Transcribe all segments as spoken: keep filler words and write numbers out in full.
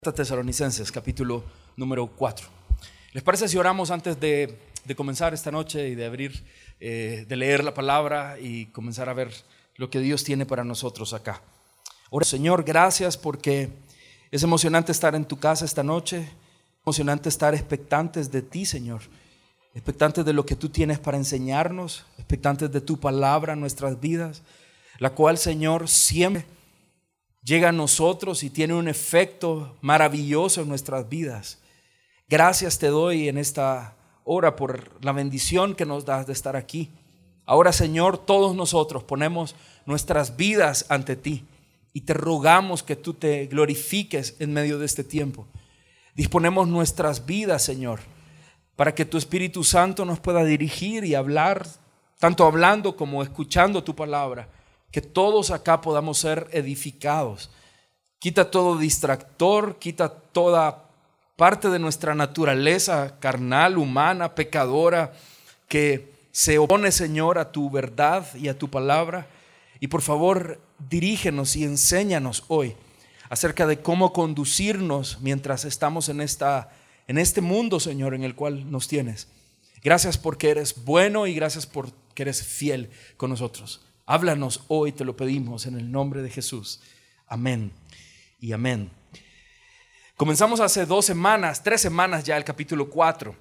Tesalonicenses, capítulo número cuatro. ¿Les parece si oramos antes de, de comenzar esta noche y de abrir, eh, de leer la palabra y comenzar a ver lo que Dios tiene para nosotros acá? Ora, Señor, gracias porque es emocionante estar en tu casa esta noche, emocionante estar expectantes de ti, Señor, expectantes de lo que tú tienes para enseñarnos, expectantes de tu palabra en nuestras vidas, la cual, Señor, siempre llega a nosotros y tiene un efecto maravilloso en nuestras vidas. Gracias te doy en esta hora por la bendición que nos das de estar aquí. Ahora, Señor, todos nosotros ponemos nuestras vidas ante ti y te rogamos que tú te glorifiques en medio de este tiempo. Disponemos nuestras vidas, Señor, para que tu Espíritu Santo nos pueda dirigir y hablar, tanto hablando como escuchando tu palabra. Que todos acá podamos ser edificados. Quita todo distractor, quita toda parte de nuestra naturaleza carnal, humana, pecadora, que se opone, Señor, a tu verdad y a tu palabra. Y por favor, dirígenos y enséñanos hoy acerca de cómo conducirnos mientras estamos en, esta, en este mundo, Señor, en el cual nos tienes. Gracias porque eres bueno y gracias porque eres fiel con nosotros. Háblanos hoy, te lo pedimos en el nombre de Jesús. Amén y amén. Comenzamos hace dos semanas, tres semanas ya el capítulo cuatro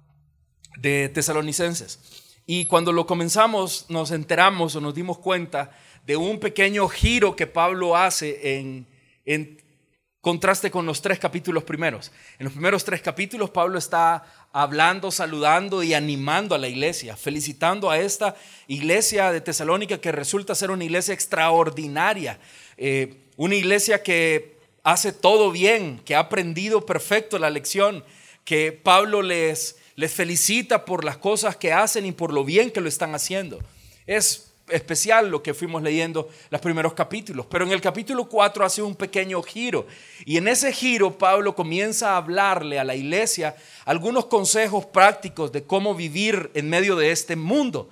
de Tesalonicenses. Y cuando lo comenzamos nos enteramos o nos dimos cuenta de un pequeño giro que Pablo hace en, en contraste con los tres capítulos primeros. En los primeros tres capítulos Pablo está hablando, saludando y animando a la iglesia, felicitando a esta iglesia de Tesalónica que resulta ser una iglesia extraordinaria, eh, una iglesia que hace todo bien, que ha aprendido perfecto la lección, que Pablo les, les felicita por las cosas que hacen y por lo bien que lo están haciendo. Es especial lo que fuimos leyendo los primeros capítulos, pero en el capítulo cuatro hace un pequeño giro y en ese giro Pablo comienza a hablarle a la iglesia algunos consejos prácticos de cómo vivir en medio de este mundo.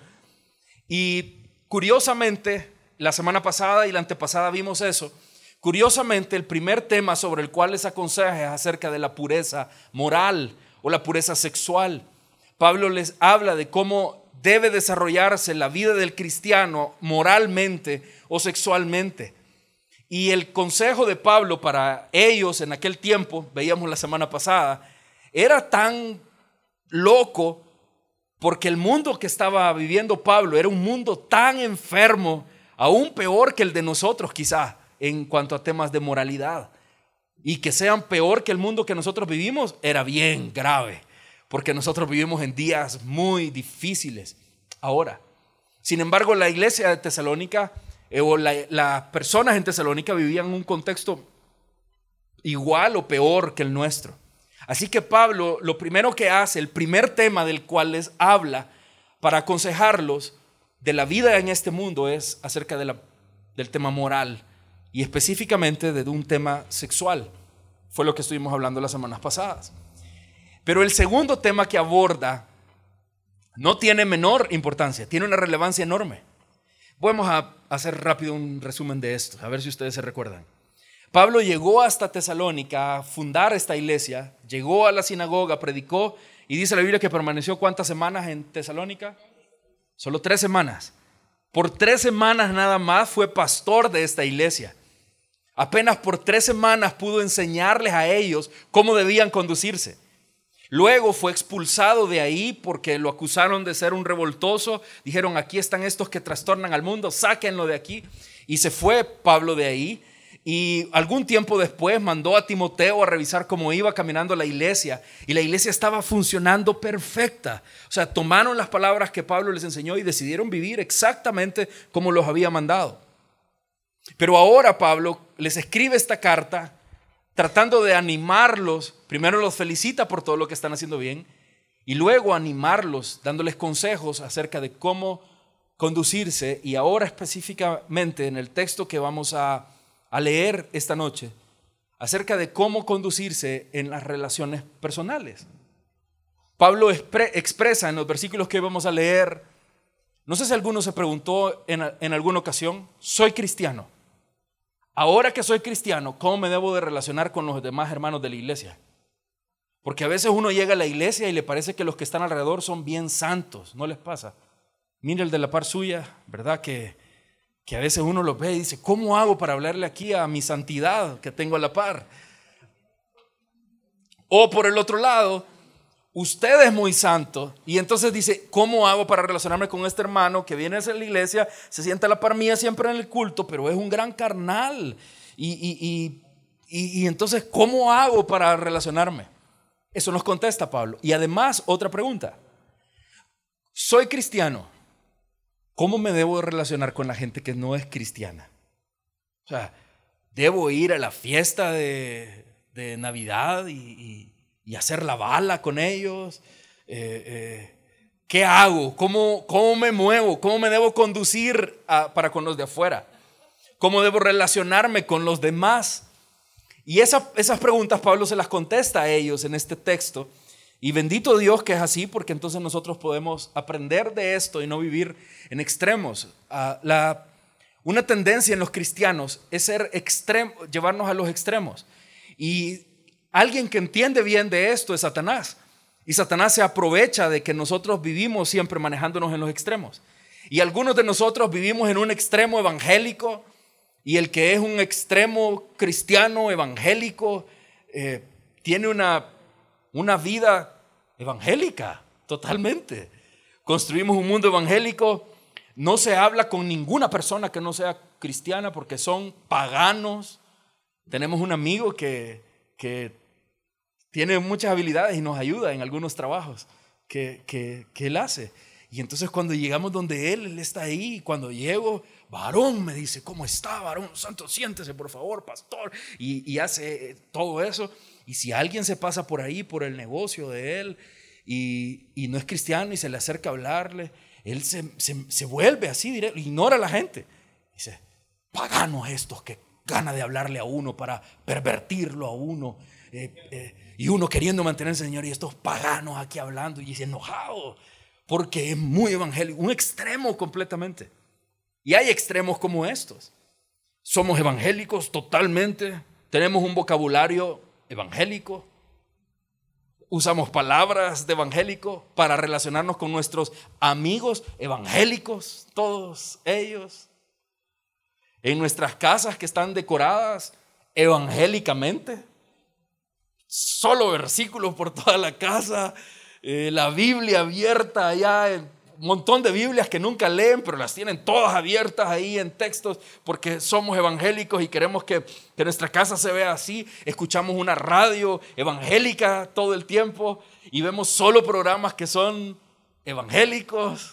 Y curiosamente, la semana pasada y la antepasada vimos eso. Curiosamente, el primer tema sobre el cual les aconseja es acerca de la pureza moral o la pureza sexual. Pablo les habla de cómo debe desarrollarse la vida del cristiano moralmente o sexualmente. Y el consejo de Pablo para ellos en aquel tiempo, veíamos la semana pasada, era tan loco porque el mundo que estaba viviendo Pablo era un mundo tan enfermo, aún peor que el de nosotros quizá en cuanto a temas de moralidad. Y que sean peor que el mundo que nosotros vivimos era bien grave, porque nosotros vivimos en días muy difíciles ahora. Sin embargo, la iglesia de Tesalónica eh, o la, las personas en Tesalónica vivían en un contexto igual o peor que el nuestro. Así que Pablo lo primero que hace, el primer tema del cual les habla para aconsejarlos de la vida en este mundo es acerca de la, del tema moral y específicamente de un tema sexual. Fue lo que estuvimos hablando las semanas pasadas. Pero el segundo tema que aborda no tiene menor importancia, tiene una relevancia enorme. Vamos a hacer rápido un resumen de esto, a ver si ustedes se recuerdan. Pablo llegó hasta Tesalónica a fundar esta iglesia, llegó a la sinagoga, predicó y dice la Biblia que permaneció ¿cuántas semanas en Tesalónica? Solo tres semanas. Por tres semanas nada más fue pastor de esta iglesia. Apenas por tres semanas pudo enseñarles a ellos cómo debían conducirse. Luego fue expulsado de ahí porque lo acusaron de ser un revoltoso. Dijeron, aquí están estos que trastornan al mundo, sáquenlo de aquí. Y se fue Pablo de ahí. Y algún tiempo después mandó a Timoteo a revisar cómo iba caminando la iglesia. Y la iglesia estaba funcionando perfecta. O sea, tomaron las palabras que Pablo les enseñó y decidieron vivir exactamente como los había mandado. Pero ahora Pablo les escribe esta carta tratando de animarlos. Primero los felicita por todo lo que están haciendo bien y luego animarlos, dándoles consejos acerca de cómo conducirse. Y ahora específicamente en el texto que vamos a, a leer esta noche, acerca de cómo conducirse en las relaciones personales. Pablo expre, expresa en los versículos que vamos a leer, no sé si alguno se preguntó en, en alguna ocasión, ¿soy cristiano? ahora que soy cristiano, ¿cómo me debo de relacionar con los demás hermanos de la iglesia? Porque a veces uno llega a la iglesia y le parece que los que están alrededor son bien santos. ¿No les pasa? Mire el de la par suya, ¿verdad? Que, que a veces uno los ve y dice, ¿cómo hago para hablarle aquí a mi santidad que tengo a la par? O por el otro lado, usted es muy santo y entonces dice, ¿cómo hago para relacionarme con este hermano que viene a la iglesia, se sienta a la par mía siempre en el culto, pero es un gran carnal? Y, y, y, y, y entonces, ¿cómo hago para relacionarme? Eso nos contesta Pablo. Y además, otra pregunta. Soy cristiano. ¿Cómo me debo relacionar con la gente que no es cristiana? O sea, ¿debo ir a la fiesta de, de Navidad y, y, y hacer la bala con ellos? Eh, eh, ¿Qué hago? ¿Cómo, cómo me muevo? ¿Cómo me debo conducir a, para con los de afuera? ¿Cómo debo relacionarme con los demás? Y esa, esas preguntas Pablo se las contesta a ellos en este texto. Y bendito Dios que es así, porque entonces nosotros podemos aprender de esto y no vivir en extremos. Uh, la, una tendencia en los cristianos es ser extremo, llevarnos a los extremos. Y alguien que entiende bien de esto es Satanás. Y Satanás se aprovecha de que nosotros vivimos siempre manejándonos en los extremos. Y algunos de nosotros vivimos en un extremo evangélico. Y el que es un extremo cristiano evangélico eh, tiene una, una vida evangélica totalmente. Construimos un mundo evangélico. No se habla con ninguna persona que no sea cristiana porque son paganos. Tenemos un amigo que, que tiene muchas habilidades y nos ayuda en algunos trabajos que, que, que él hace. Y entonces cuando llegamos donde él, él está ahí. Y cuando llego, varón, me dice, ¿cómo está, varón santo? Siéntese, por favor, pastor. Y, y hace todo eso. Y si alguien se pasa por ahí, por el negocio de él, y, y no es cristiano y se le acerca a hablarle, él se, se, se vuelve así directo, ignora a la gente. Dice, paganos estos que gana de hablarle a uno para pervertirlo a uno. Eh, eh, y uno queriendo mantenerse, Señor, y estos paganos aquí hablando, y dice, enojado. Porque es muy evangélico, un extremo completamente. Y hay extremos como estos. Somos evangélicos totalmente, tenemos un vocabulario evangélico, usamos palabras de evangélico para relacionarnos con nuestros amigos evangélicos, todos ellos. En nuestras casas que están decoradas evangélicamente, solo versículos por toda la casa. Eh, la Biblia abierta allá, un montón de Biblias que nunca leen, pero las tienen todas abiertas ahí en textos porque somos evangélicos y queremos que, que nuestra casa se vea así. Escuchamos una radio evangélica todo el tiempo y vemos solo programas que son evangélicos.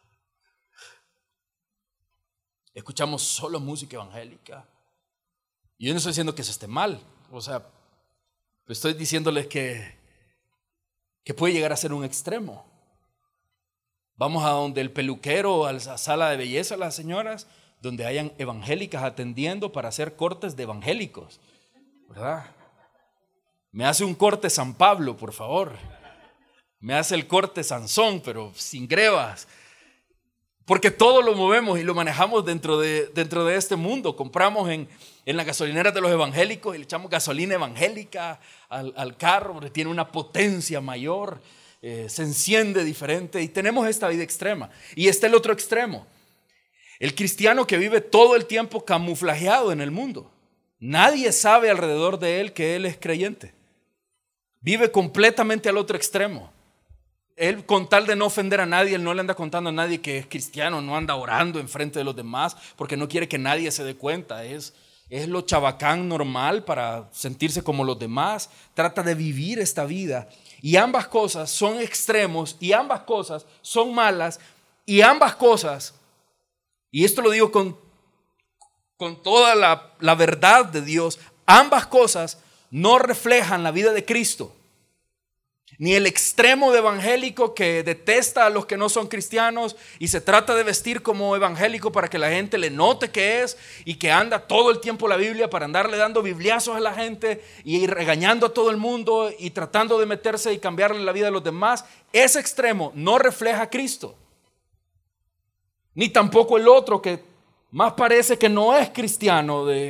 Escuchamos solo música evangélica. Y yo no estoy diciendo que eso esté mal, o sea, estoy diciéndoles que que puede llegar a ser un extremo. Vamos a donde el peluquero, a la sala de belleza, las señoras, donde hayan evangélicas atendiendo para hacer cortes de evangélicos, ¿verdad? Me hace un corte San Pablo, por favor. Me hace el corte Sansón, pero sin grebas. Porque todo lo movemos y lo manejamos dentro de, dentro de este mundo. Compramos en, en las gasolineras de los evangélicos y le echamos gasolina evangélica al, al carro porque tiene una potencia mayor, eh, se enciende diferente y tenemos esta vida extrema. Y está el otro extremo. El cristiano que vive todo el tiempo camuflajeado en el mundo. Nadie sabe alrededor de él que él es creyente. Vive completamente al otro extremo. Él, con tal de no ofender a nadie, él no le anda contando a nadie que es cristiano, no anda orando enfrente de los demás porque no quiere que nadie se dé cuenta. Es, es lo chabacán normal para sentirse como los demás. Trata de vivir esta vida. Y ambas cosas son extremos y ambas cosas son malas y ambas cosas, y esto lo digo con, con toda la, la verdad de Dios, ambas cosas no reflejan la vida de Cristo. Ni el extremo de evangélico que detesta a los que no son cristianos y se trata de vestir como evangélico para que la gente le note que es y que anda todo el tiempo la Biblia para andarle dando bibliazos a la gente y regañando a todo el mundo y tratando de meterse y cambiarle la vida a los demás. Ese extremo no refleja a Cristo. Ni tampoco el otro que más parece que no es cristiano, de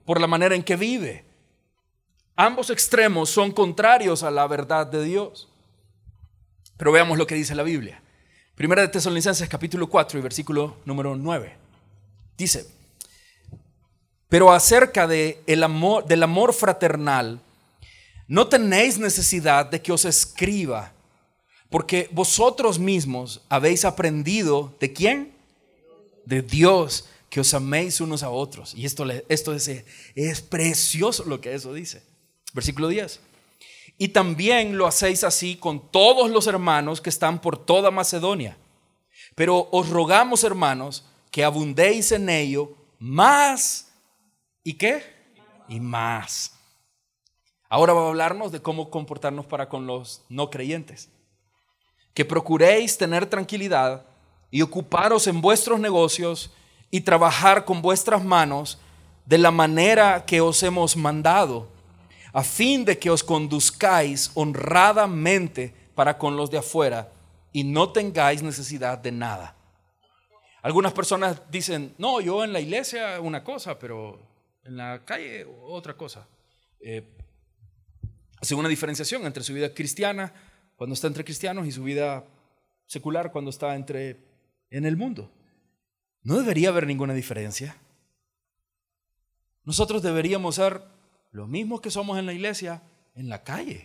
por la manera en que vive. Ambos extremos son contrarios a la verdad de Dios. Pero veamos lo que dice la Biblia. Primera de Tesalonicenses capítulo cuatro y versículo número nueve. Dice: pero acerca de el amor, del amor fraternal, no tenéis necesidad de que os escriba, porque vosotros mismos habéis aprendido ¿de quién? De Dios, que os améis unos a otros. Y esto, esto es, es precioso lo que eso dice. Versículo diez. Y también lo hacéis así con todos los hermanos que están por toda Macedonia. Pero os rogamos, hermanos, que abundéis en ello más. ¿Y qué? Y más. Ahora va a hablarnos de cómo comportarnos para con los no creyentes. Que procuréis tener tranquilidad y ocuparos en vuestros negocios y trabajar con vuestras manos de la manera que os hemos mandado, a fin de que os conduzcáis honradamente para con los de afuera y no tengáis necesidad de nada. Algunas personas dicen: no, yo en la iglesia una cosa, pero en la calle otra cosa. Eh, hacen una diferenciación entre su vida cristiana cuando está entre cristianos y su vida secular cuando está entre en el mundo. No debería haber ninguna diferencia. Nosotros deberíamos ser los mismos que somos en la iglesia en la calle.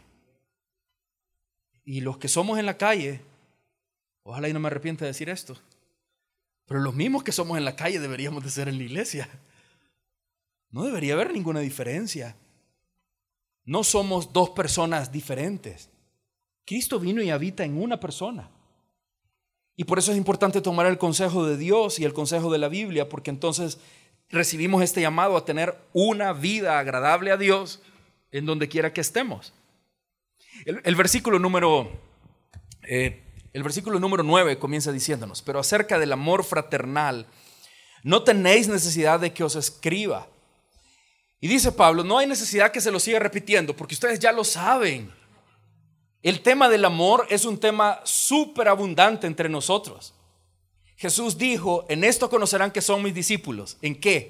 Y los que somos en la calle, ojalá y no me arrepienta de decir esto, pero los mismos que somos en la calle deberíamos de ser en la iglesia. No debería haber ninguna diferencia. No somos dos personas diferentes. Cristo vino y habita en una persona. Y por eso es importante tomar el consejo de Dios y el consejo de la Biblia, porque entonces recibimos este llamado a tener una vida agradable a Dios en donde quiera que estemos. El, el versículo número eh, el versículo número nueve comienza diciéndonos: pero acerca del amor fraternal, no tenéis necesidad de que os escriba. Y dice Pablo, no hay necesidad que se lo siga repitiendo, porque ustedes ya lo saben. El tema del amor es un tema súper abundante entre nosotros. Jesús dijo: en esto conocerán que son mis discípulos. ¿En qué?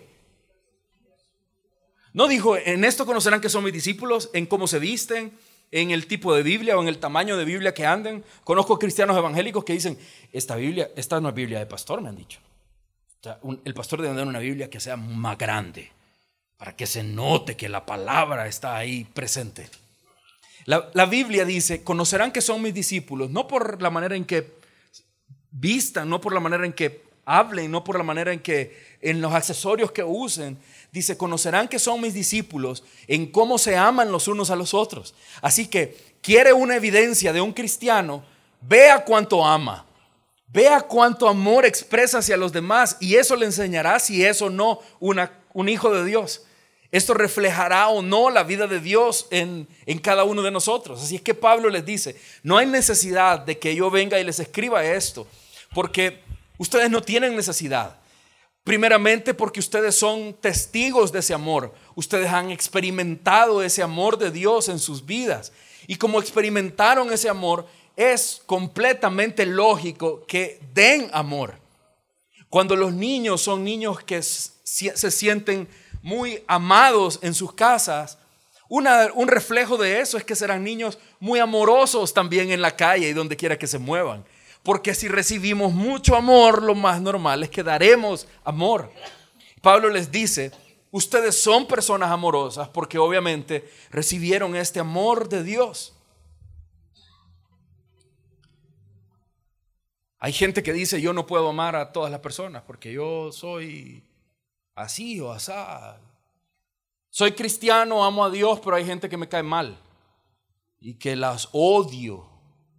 No dijo: en esto conocerán que son mis discípulos, en cómo se visten, en el tipo de Biblia o en el tamaño de Biblia que anden. Conozco cristianos evangélicos que dicen: esta Biblia, esta no es Biblia de pastor, me han dicho. O sea, un, el pastor debe tener una Biblia que sea más grande, para que se note que la palabra está ahí presente. La, la Biblia dice: conocerán que son mis discípulos, no por la manera en que vistan, no por la manera en que hablen, no por la manera en que en los accesorios que usen. Dice: conocerán que son mis discípulos en cómo se aman los unos a los otros. Así que quiere una evidencia de un cristiano, vea cuánto ama, vea cuánto amor expresa hacia los demás, y eso le enseñará si es o no una, un hijo de Dios. Esto reflejará o no la vida de Dios en, en cada uno de nosotros. Así es que Pablo les dice: no hay necesidad de que yo venga y les escriba esto, porque ustedes no tienen necesidad. Primeramente porque ustedes son testigos de ese amor. Ustedes han experimentado ese amor de Dios en sus vidas. Y como experimentaron ese amor, es completamente lógico que den amor. Cuando los niños son niños que se sienten muy amados en sus casas, una, un reflejo de eso es que serán niños muy amorosos también en la calle y donde quiera que se muevan. Porque si recibimos mucho amor, lo más normal es que daremos amor. Pablo les dice: ustedes son personas amorosas porque obviamente recibieron este amor de Dios. Hay gente que dice: yo no puedo amar a todas las personas porque yo soy así o asá. Soy cristiano, amo a Dios, pero hay gente que me cae mal y que las odio.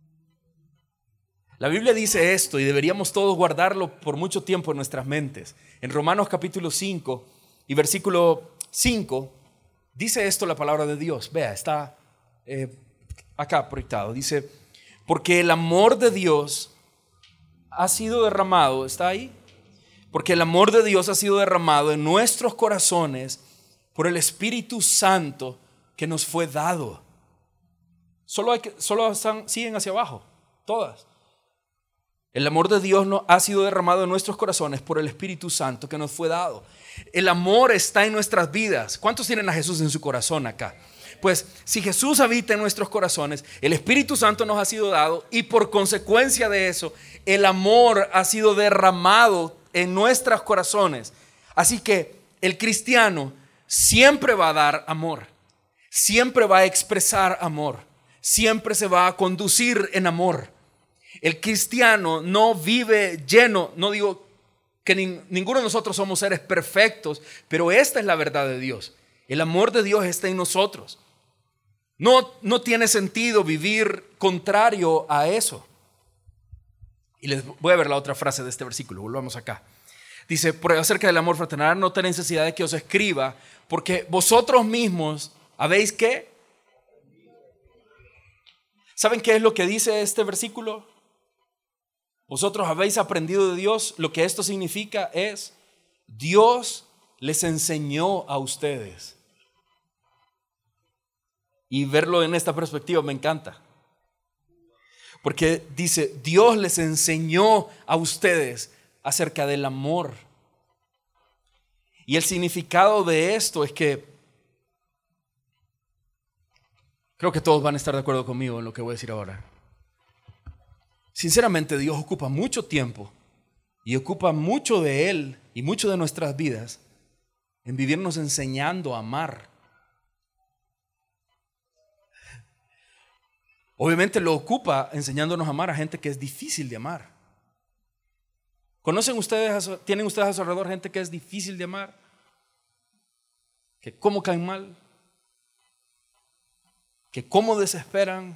La Biblia dice esto y deberíamos todos guardarlo por mucho tiempo en nuestras mentes. En Romanos capítulo cinco y versículo cinco dice esto la palabra de Dios. Vea, está eh, acá proyectado. Dice: porque el amor de Dios ha sido derramado, ¿está ahí? Porque el amor de Dios ha sido derramado en nuestros corazones por el Espíritu Santo que nos fue dado. Solo, hay que, solo están, siguen hacia abajo, todas. El amor de Dios no, ha sido derramado en nuestros corazones por el Espíritu Santo que nos fue dado. El amor está en nuestras vidas. ¿Cuántos tienen a Jesús en su corazón acá? Pues si Jesús habita en nuestros corazones, el Espíritu Santo nos ha sido dado y por consecuencia de eso, el amor ha sido derramado en nuestros corazones. Así que el cristiano siempre va a dar amor, siempre va a expresar amor, siempre se va a conducir en amor. El cristiano no vive lleno, no digo que nin, ninguno de nosotros somos seres perfectos, pero esta es la verdad de Dios. El amor de Dios está en nosotros. No, no tiene sentido vivir contrario a eso. Y les voy a ver la otra frase de este versículo, volvamos acá. Dice, por acerca del amor fraternal, no tenéis necesidad de que os escriba, porque vosotros mismos habéis ¿qué? ¿Saben qué es lo que dice este versículo? Vosotros habéis aprendido de Dios. Lo que esto significa es, Dios les enseñó a ustedes. Y verlo en esta perspectiva me encanta. Porque dice, Dios les enseñó a ustedes acerca del amor. Y el significado de esto es que creo que todos van a estar de acuerdo conmigo en lo que voy a decir ahora. Sinceramente, Dios ocupa mucho tiempo y ocupa mucho de Él y mucho de nuestras vidas en vivirnos enseñando a amar. Obviamente lo ocupa enseñándonos a amar a gente que es difícil de amar. ¿Conocen ustedes, tienen ustedes a su alrededor gente que es difícil de amar? Que cómo caen mal, que cómo desesperan,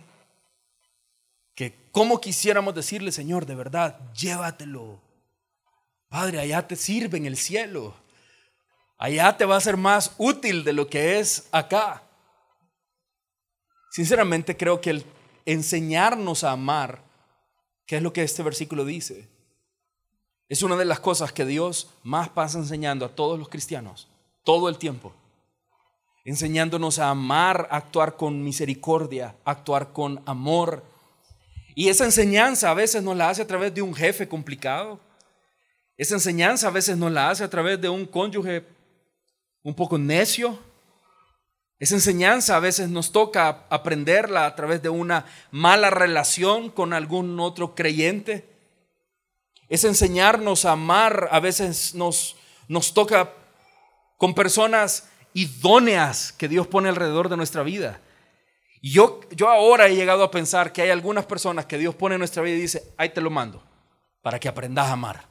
que cómo quisiéramos decirle, Señor, de verdad, llévatelo. Padre, allá te sirve en el cielo. Allá te va a ser más útil de lo que es acá. Sinceramente creo que el enseñarnos a amar, que es lo que este versículo dice, es una de las cosas que Dios más pasa enseñando a todos los cristianos, todo el tiempo. Enseñándonos a amar, a actuar con misericordia, a actuar con amor. Y esa enseñanza a veces nos la hace a través de un jefe complicado. Esa enseñanza a veces nos la hace a través de un cónyuge un poco necio. Esa enseñanza a veces nos toca aprenderla a través de una mala relación con algún otro creyente. Es enseñarnos a amar, a veces nos, nos toca con personas idóneas que Dios pone alrededor de nuestra vida. Y yo, yo ahora he llegado a pensar que hay algunas personas que Dios pone en nuestra vida y dice, ahí te lo mando, para que aprendas a amar.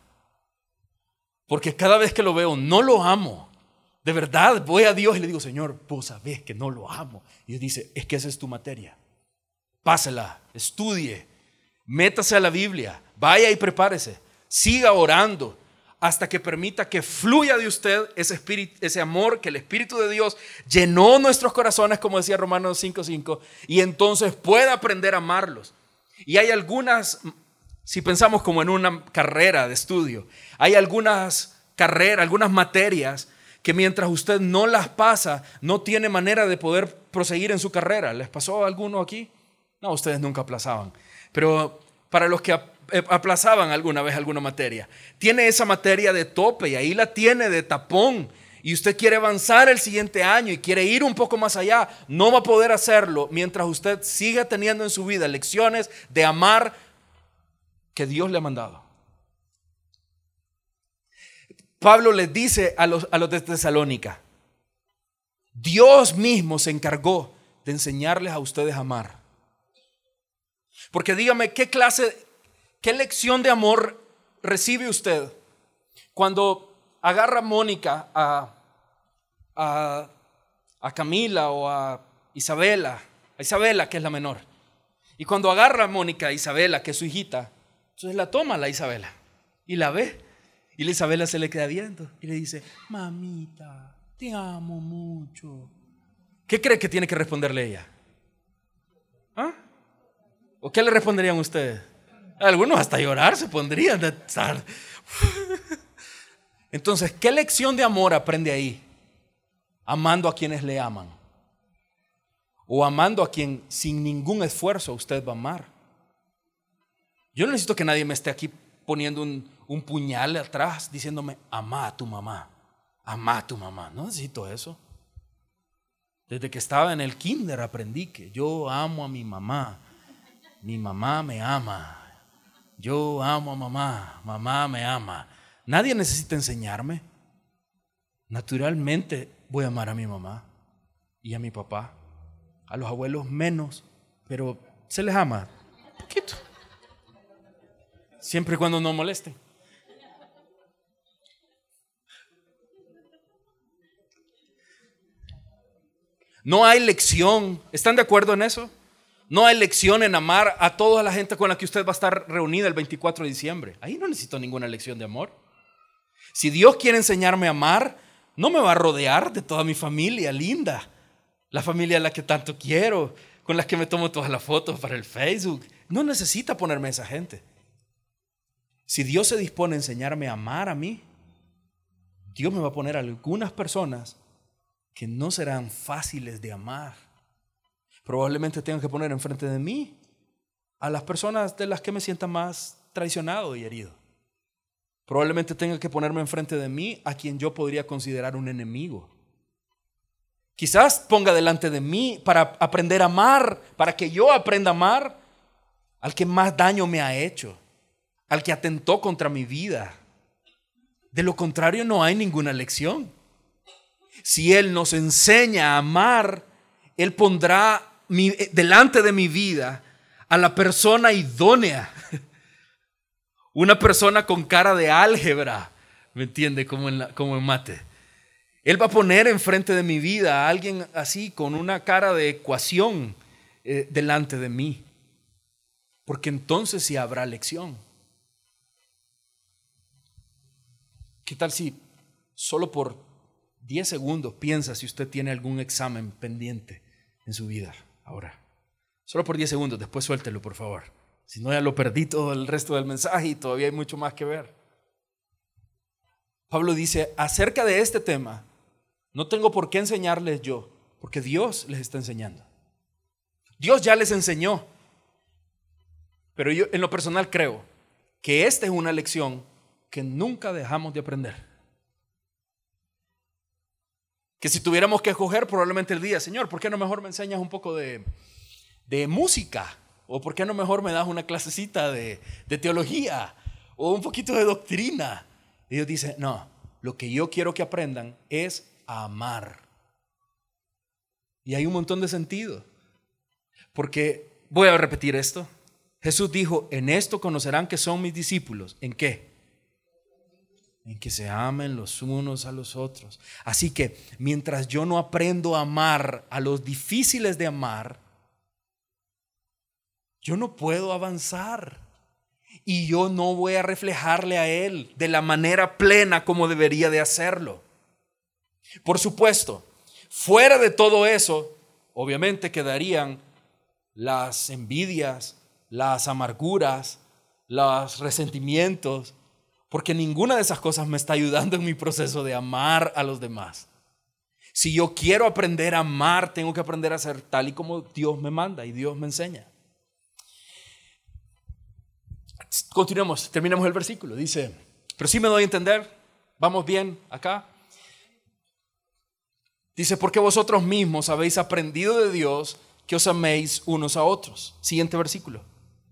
Porque cada vez que lo veo, no lo amo. De verdad, voy a Dios y le digo, Señor, vos sabés que no lo amo. Y Dios dice, es que esa es tu materia. Pásela, estudie, métase a la Biblia, vaya y prepárese, siga orando hasta que permita que fluya de usted ese espíritu, ese amor que el Espíritu de Dios llenó nuestros corazones, como decía Romanos cinco cinco, y entonces pueda aprender a amarlos. Y hay algunas, si pensamos como en una carrera de estudio, hay algunas carreras, algunas materias que mientras usted no las pasa, no tiene manera de poder proseguir en su carrera. ¿Les pasó a alguno aquí? No, ustedes nunca aplazaban. Pero para los que aplazaban alguna vez alguna materia, tiene esa materia de tope y ahí la tiene de tapón. Y usted quiere avanzar el siguiente año y quiere ir un poco más allá. No va a poder hacerlo mientras usted siga teniendo en su vida lecciones de amar que Dios le ha mandado. Pablo les dice a los, a los de Tesalónica, Dios mismo se encargó de enseñarles a ustedes a amar. Porque dígame, ¿qué clase, qué lección de amor recibe usted cuando agarra a Mónica, a, a, a Camila o a Isabela, a Isabela que es la menor? Y cuando agarra a Mónica, a Isabela que es su hijita, entonces la toma la Isabela y la ve. Y la Isabela se le queda viendo y le dice, mamita, te amo mucho. ¿Qué cree que tiene que responderle ella? ¿Ah? ¿O qué le responderían ustedes? Algunos hasta llorar se pondrían de estar. Entonces, ¿qué lección de amor aprende ahí? Amando a quienes le aman. O amando a quien sin ningún esfuerzo usted va a amar. Yo no necesito que nadie me esté aquí poniendo un, un puñal atrás diciéndome, amá a tu mamá, amá a tu mamá. No necesito eso. Desde que estaba en el kinder aprendí que yo amo a mi mamá. Mi mamá me ama. Yo amo a mamá. Mamá me ama. Nadie necesita enseñarme. Naturalmente voy a amar a mi mamá y a mi papá. A los abuelos menos, pero se les ama un poquito. Siempre y cuando no molesten. No hay lección. ¿Están de acuerdo en eso? No hay lección en amar a toda la gente con la que usted va a estar reunida el veinticuatro de diciembre. Ahí no necesito ninguna lección de amor. Si Dios quiere enseñarme a amar, no me va a rodear de toda mi familia linda. La familia a la que tanto quiero, con la que me tomo todas las fotos para el Facebook. No necesita ponerme a esa gente. Si Dios se dispone a enseñarme a amar a mí, Dios me va a poner a algunas personas que no serán fáciles de amar. Probablemente tenga que poner enfrente de mí a las personas de las que me sienta más traicionado y herido. Probablemente tenga que ponerme enfrente de mí a quien yo podría considerar un enemigo. Quizás ponga delante de mí para aprender a amar, para que yo aprenda a amar al que más daño me ha hecho, al que atentó contra mi vida. De lo contrario, no hay ninguna lección. Si Él nos enseña a amar, Él pondrá mi, delante de mi vida a la persona idónea. Una persona con cara de álgebra, ¿me entiende? Como en, la, como en mate. Él va a poner enfrente de mi vida a alguien así, con una cara de ecuación eh, delante de mí. Porque entonces sí habrá lección. ¿Qué tal si solo por diez segundos piensa si usted tiene algún examen pendiente en su vida ahora? Solo por diez segundos, después suéltelo, por favor. Si no, ya lo perdí todo el resto del mensaje y todavía hay mucho más que ver. Pablo dice, acerca de este tema, no tengo por qué enseñarles yo, porque Dios les está enseñando. Dios ya les enseñó. Pero yo en lo personal creo que esta es una lección que nunca dejamos de aprender. Que si tuviéramos que escoger probablemente el día, Señor, ¿por qué no mejor me enseñas un poco de, de música? ¿O por qué no mejor me das una clasecita de, de teología? ¿O un poquito de doctrina? Y Dios dice, no, lo que yo quiero que aprendan es a amar. Y hay un montón de sentido. Porque, voy a repetir esto. Jesús dijo, en esto conocerán que son mis discípulos. ¿En qué? En que se amen los unos a los otros. Así que mientras yo no aprendo a amar a los difíciles de amar, yo no puedo avanzar. Y yo no voy a reflejarle a Él de la manera plena como debería de hacerlo. Por supuesto, fuera de todo eso, obviamente quedarían las envidias, las amarguras, los resentimientos, porque ninguna de esas cosas me está ayudando en mi proceso de amar a los demás. Si yo quiero aprender a amar, tengo que aprender a ser tal y como Dios me manda y Dios me enseña. Continuemos, terminemos el versículo. Dice, pero sí me doy a entender, vamos bien acá. Dice, porque vosotros mismos habéis aprendido de Dios que os améis unos a otros. Siguiente versículo.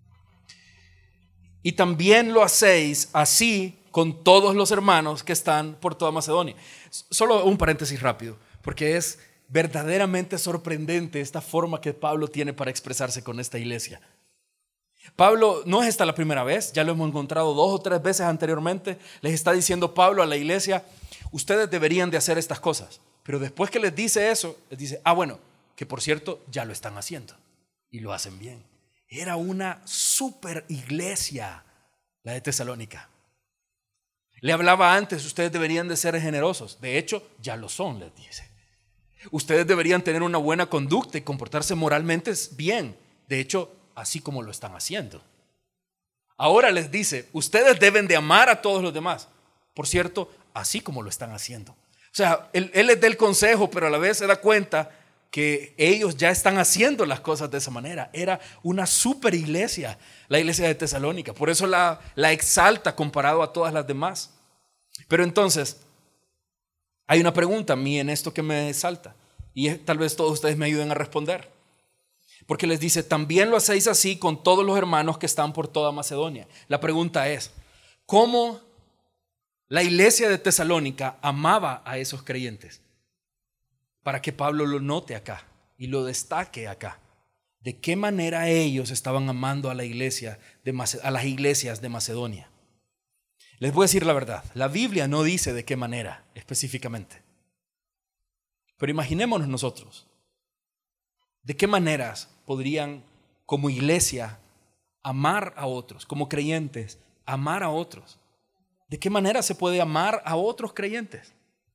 Y también lo hacéis así con todos los hermanos que están por toda Macedonia. Solo un paréntesis rápido, porque es verdaderamente sorprendente esta forma que Pablo tiene para expresarse con esta iglesia. Pablo, no es esta la primera vez, ya lo hemos encontrado dos o tres veces anteriormente. Les está diciendo Pablo a la iglesia, ustedes deberían de hacer estas cosas. Pero después que les dice eso, les dice, ah bueno, que por cierto ya lo están haciendo y lo hacen bien. Era una super iglesia la de Tesalónica. Le hablaba antes, ustedes deberían de ser generosos. De hecho, ya lo son, les dice. Ustedes deberían tener una buena conducta y comportarse moralmente bien. De hecho, así como lo están haciendo. Ahora les dice, ustedes deben de amar a todos los demás. Por cierto, así como lo están haciendo. O sea, él, él les da el consejo, pero a la vez se da cuenta que ellos ya están haciendo las cosas de esa manera. Era una super iglesia, la iglesia de Tesalónica. Por eso la, la exalta comparado a todas las demás. Pero entonces, hay una pregunta a mí en esto que me salta. Y tal vez todos ustedes me ayuden a responder. Porque les dice, también lo hacéis así con todos los hermanos que están por toda Macedonia. La pregunta es, ¿cómo la iglesia de Tesalónica amaba a esos creyentes? Para que Pablo lo note acá y lo destaque acá. ¿De qué manera ellos estaban amando a la iglesia de Mace- a las iglesias de Macedonia? Les voy a decir la verdad. La Biblia no dice de qué manera específicamente. Pero imaginémonos nosotros. ¿De qué maneras podrían como iglesia amar a otros? Como creyentes, amar a otros. ¿De qué manera se puede amar a otros creyentes?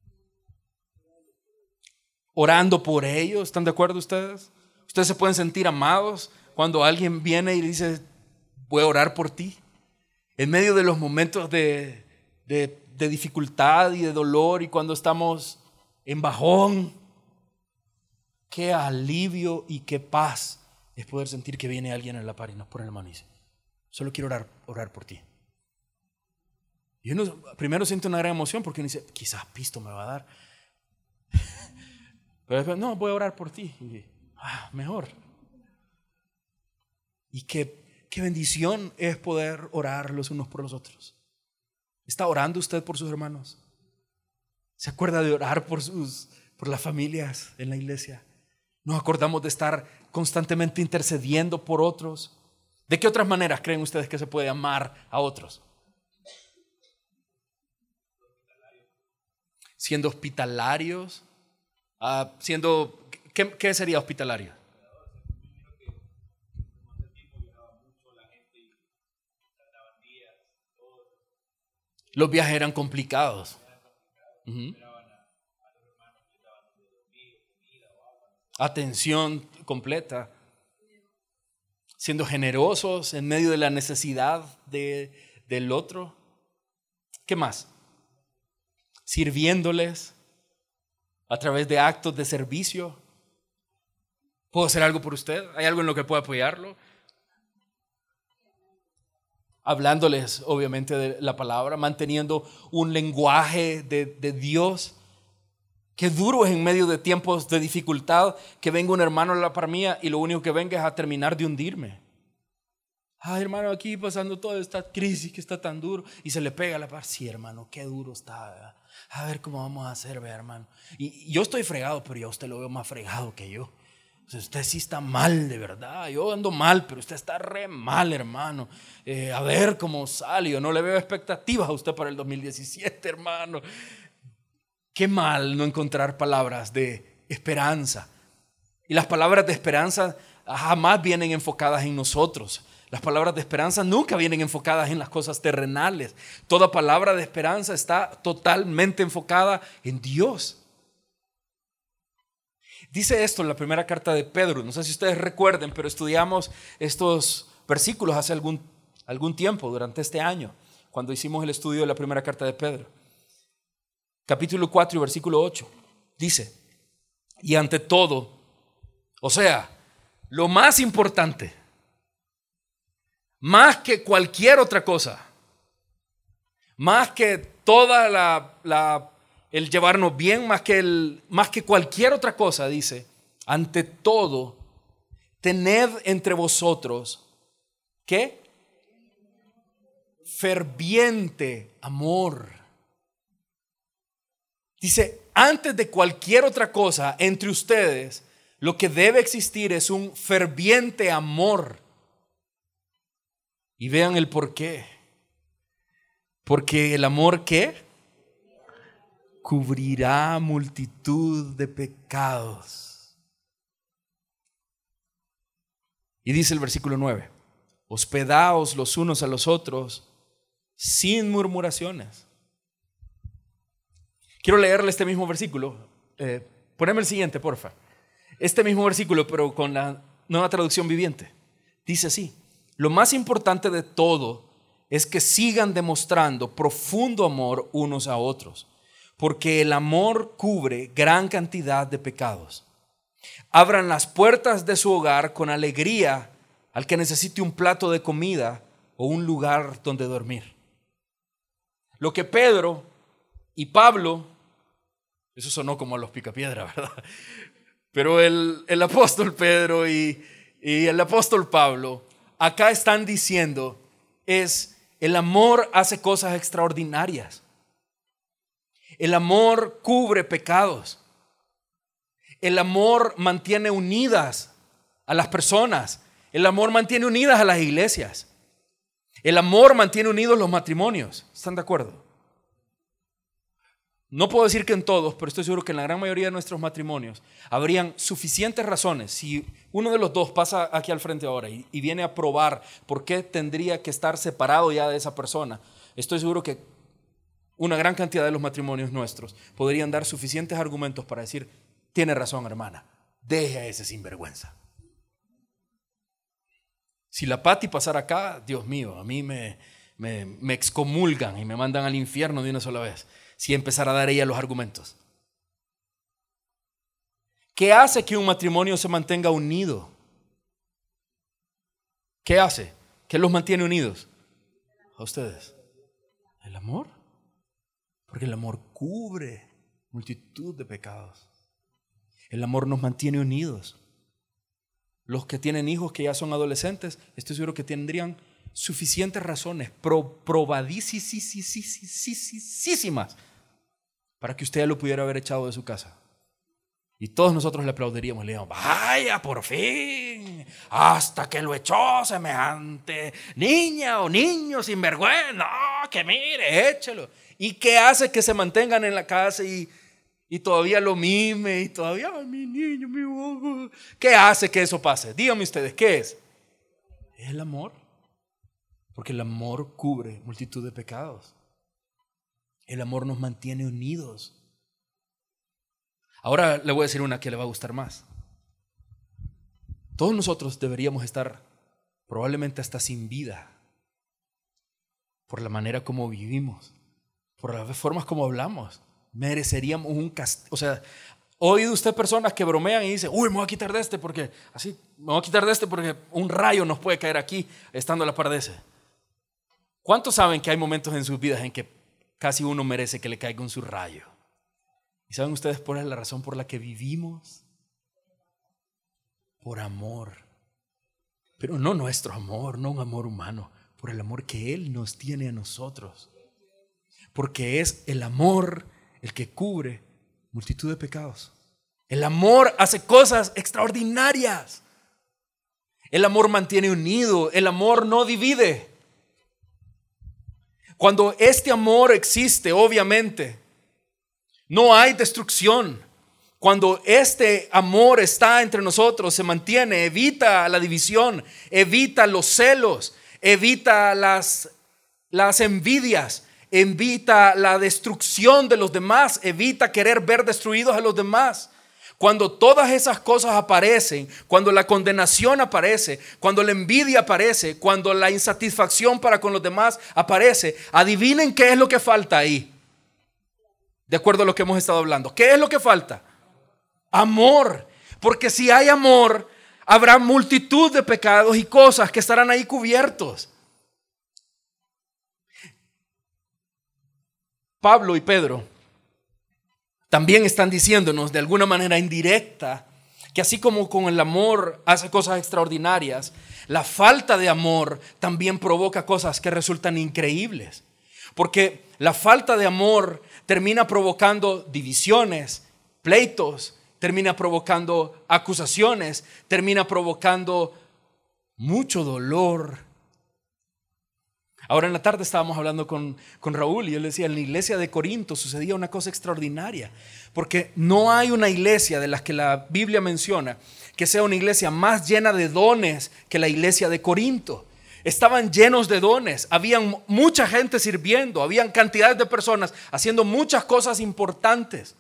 Orando por ellos, ¿están de acuerdo ustedes? Ustedes se pueden sentir amados cuando alguien viene y dice, voy a orar por ti. En medio de los momentos de, de, de dificultad y de dolor y cuando estamos en bajón, qué alivio y qué paz es poder sentir que viene alguien en la par y nos pone la mano y dice, solo quiero orar, orar por ti. Y uno primero siente una gran emoción porque uno dice, quizás pisto me va a dar. Pero después, no, voy a orar por ti. Y, ah, mejor. Y qué, qué bendición es poder orar los unos por los otros. ¿Está orando usted por sus hermanos? ¿Se acuerda de orar por, sus, por las familias en la iglesia? ¿Nos acordamos de estar constantemente intercediendo por otros? ¿De qué otras maneras creen ustedes que se puede amar a otros? Siendo hospitalarios. Uh, siendo, ¿qué, ¿qué sería hospitalario? Los viajes eran complicados. Uh-huh. Atención completa. Siendo generosos en medio de la necesidad de, del otro. ¿Qué más? Sirviéndoles a través de actos de servicio. ¿Puedo hacer algo por usted? ¿Hay algo en lo que pueda apoyarlo? Hablándoles obviamente de la palabra, manteniendo un lenguaje de, de Dios. Qué duro es en medio de tiempos de dificultad que venga un hermano a la par mía y lo único que venga es a terminar de hundirme. Ay, hermano, aquí pasando toda esta crisis que está tan duro y se le pega a la par. Sí, hermano, qué duro está, ¿verdad? A ver cómo vamos a hacer, ¿verdad, hermano? Y, y yo estoy fregado, pero ya usted lo veo más fregado que yo. O sea, usted sí está mal, de verdad. Yo ando mal, pero usted está re mal, hermano. Eh, a ver cómo sale. Yo no le veo expectativas a usted para el dos mil diecisiete, hermano. Qué mal no encontrar palabras de esperanza. Y las palabras de esperanza jamás vienen enfocadas en nosotros. Las palabras de esperanza nunca vienen enfocadas en las cosas terrenales. Toda palabra de esperanza está totalmente enfocada en Dios. Dice esto en la primera carta de Pedro. No sé si ustedes recuerden, pero estudiamos estos versículos hace algún, algún tiempo, durante este año, cuando hicimos el estudio de la primera carta de Pedro. Capítulo cuatro y versículo ocho. Dice, y ante todo, o sea, lo más importante, más que cualquier otra cosa, más que toda la, la el llevarnos bien, más que, el, más que cualquier otra cosa, dice, ante todo, tened entre vosotros, ¿qué? Ferviente amor. Dice, antes de cualquier otra cosa, entre ustedes, lo que debe existir es un ferviente amor. Y vean el por qué. Porque el amor, ¿qué? Cubrirá multitud de pecados. Y dice el versículo nueve, hospedaos los unos a los otros sin murmuraciones. Quiero leerle este mismo versículo. Eh, poneme el siguiente, porfa. Este mismo versículo, pero con la Nueva Traducción Viviente. Dice así, lo más importante de todo es que sigan demostrando profundo amor unos a otros, porque el amor cubre gran cantidad de pecados. Abran las puertas de su hogar con alegría al que necesite un plato de comida o un lugar donde dormir. Lo que Pedro y Pablo, eso sonó como a los picapiedra, ¿verdad? Pero el, el apóstol Pedro y, y el apóstol Pablo acá están diciendo es: el amor hace cosas extraordinarias. El amor cubre pecados. El amor mantiene unidas a las personas. El amor mantiene unidas a las iglesias. El amor mantiene unidos los matrimonios. ¿Están de acuerdo? No puedo decir que en todos, pero estoy seguro que en la gran mayoría de nuestros matrimonios habrían suficientes razones. Si uno de los dos pasa aquí al frente ahora y, y viene a probar por qué tendría que estar separado ya de esa persona, estoy seguro que una gran cantidad de los matrimonios nuestros podrían dar suficientes argumentos para decir: tiene razón, hermana, deje a ese sinvergüenza. Si la Pati pasara acá, Dios mío, a mí me, me, me excomulgan y me mandan al infierno de una sola vez si empezara a dar ella los argumentos. ¿Qué hace que un matrimonio se mantenga unido? ¿Qué hace? ¿Qué los mantiene unidos? A ustedes. ¿El amor? Porque el amor cubre multitud de pecados. El amor nos mantiene unidos. Los que tienen hijos que ya son adolescentes, estoy seguro que tendrían suficientes razones, pro, probadísimas, para que usted ya lo pudiera haber echado de su casa. Y todos nosotros le aplaudiríamos, le diríamos: vaya, por fin, hasta que lo echó semejante niña o niño sinvergüenza. No, que mire, échelo. ¿Y qué hace que se mantengan en la casa y Y todavía lo mime, y todavía, ay, mi niño, mi bobo? ¿Qué hace que eso pase? Díganme ustedes, ¿qué es? Es el amor. Porque el amor cubre multitud de pecados. El amor nos mantiene unidos. Ahora le voy a decir una que le va a gustar más. Todos nosotros deberíamos estar probablemente hasta sin vida por la manera como vivimos, por las formas como hablamos. Mereceríamos un castigo. O sea, ¿ha oído usted personas que bromean y dicen: uy, me voy a quitar de este porque así, me voy a quitar de este porque un rayo nos puede caer aquí estando a la par de ese? ¿Cuántos saben que hay momentos en sus vidas en que casi uno merece que le caiga un su rayo? ¿Y saben ustedes cuál es la razón por la que vivimos? Por amor. Pero no nuestro amor, no un amor humano, por el amor que Él nos tiene a nosotros. Porque es el amor el que cubre multitud de pecados. El amor hace cosas extraordinarias. El amor mantiene unido. El amor no divide. Cuando este amor existe, obviamente, no hay destrucción. Cuando este amor está entre nosotros, se mantiene, evita la división, evita los celos, evita las, las envidias, evita la destrucción de los demás, evita querer ver destruidos a los demás. Cuando todas esas cosas aparecen, cuando la condenación aparece, cuando la envidia aparece, cuando la insatisfacción para con los demás aparece, adivinen qué es lo que falta ahí. De acuerdo a lo que hemos estado hablando, ¿qué es lo que falta? Amor. Porque si hay amor, habrá multitud de pecados y cosas que estarán ahí cubiertos. Pablo y Pedro también están diciéndonos de alguna manera indirecta que así como con el amor hace cosas extraordinarias, la falta de amor también provoca cosas que resultan increíbles. Porque la falta de amor termina provocando divisiones, pleitos, termina provocando acusaciones, termina provocando mucho dolor. Ahora en la tarde estábamos hablando con, con Raúl y él decía: en la iglesia de Corinto sucedía una cosa extraordinaria, porque no hay una iglesia de las que la Biblia menciona que sea una iglesia más llena de dones que la iglesia de Corinto. Estaban llenos de dones, habían mucha gente sirviendo, habían cantidades de personas haciendo muchas cosas importantes.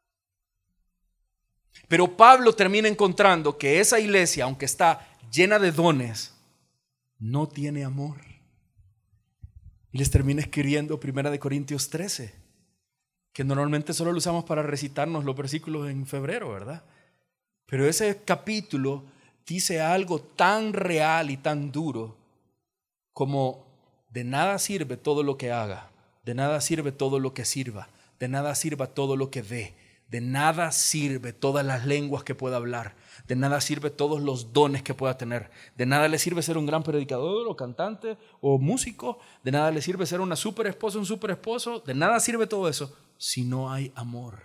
Pero Pablo termina encontrando que esa iglesia, aunque está llena de dones, no tiene amor. Y les termina escribiendo Primera de Corintios trece, que normalmente solo lo usamos para recitarnos los versículos en febrero, ¿verdad? Pero ese capítulo dice algo tan real y tan duro como: de nada sirve todo lo que haga, de nada sirve todo lo que sirva, de nada sirva todo lo que dé, de nada sirve todas las lenguas que pueda hablar, de nada sirve todos los dones que pueda tener, de nada le sirve ser un gran predicador o cantante o músico, de nada le sirve ser una super esposa, un super esposo, de nada sirve todo eso si no hay amor.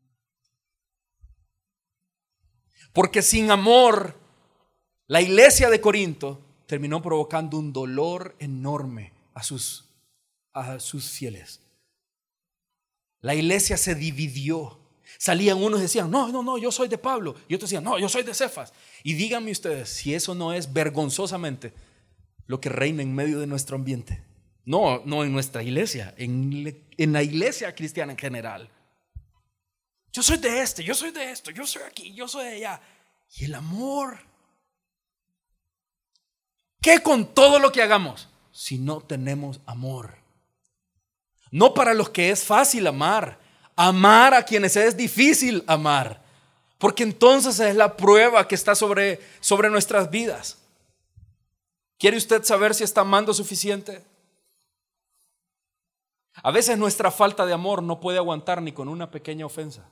Porque sin amor, la iglesia de Corinto terminó provocando un dolor enorme a sus, a sus fieles. La iglesia se dividió. Salían unos y decían: no, no, no, yo soy de Pablo. Y otros decían: no, yo soy de Cefas. Y díganme ustedes si eso no es vergonzosamente lo que reina en medio de nuestro ambiente. No, no en nuestra iglesia, en, en la iglesia cristiana en general. Yo soy de este, yo soy de esto, yo soy aquí, yo soy de allá. Y el amor. ¿Qué con todo lo que hagamos si no tenemos amor? No para los que es fácil amar, amar a quienes es difícil amar, porque entonces es la prueba que está sobre, sobre nuestras vidas. ¿Quiere usted saber si está amando suficiente? A veces nuestra falta de amor no puede aguantar ni con una pequeña ofensa.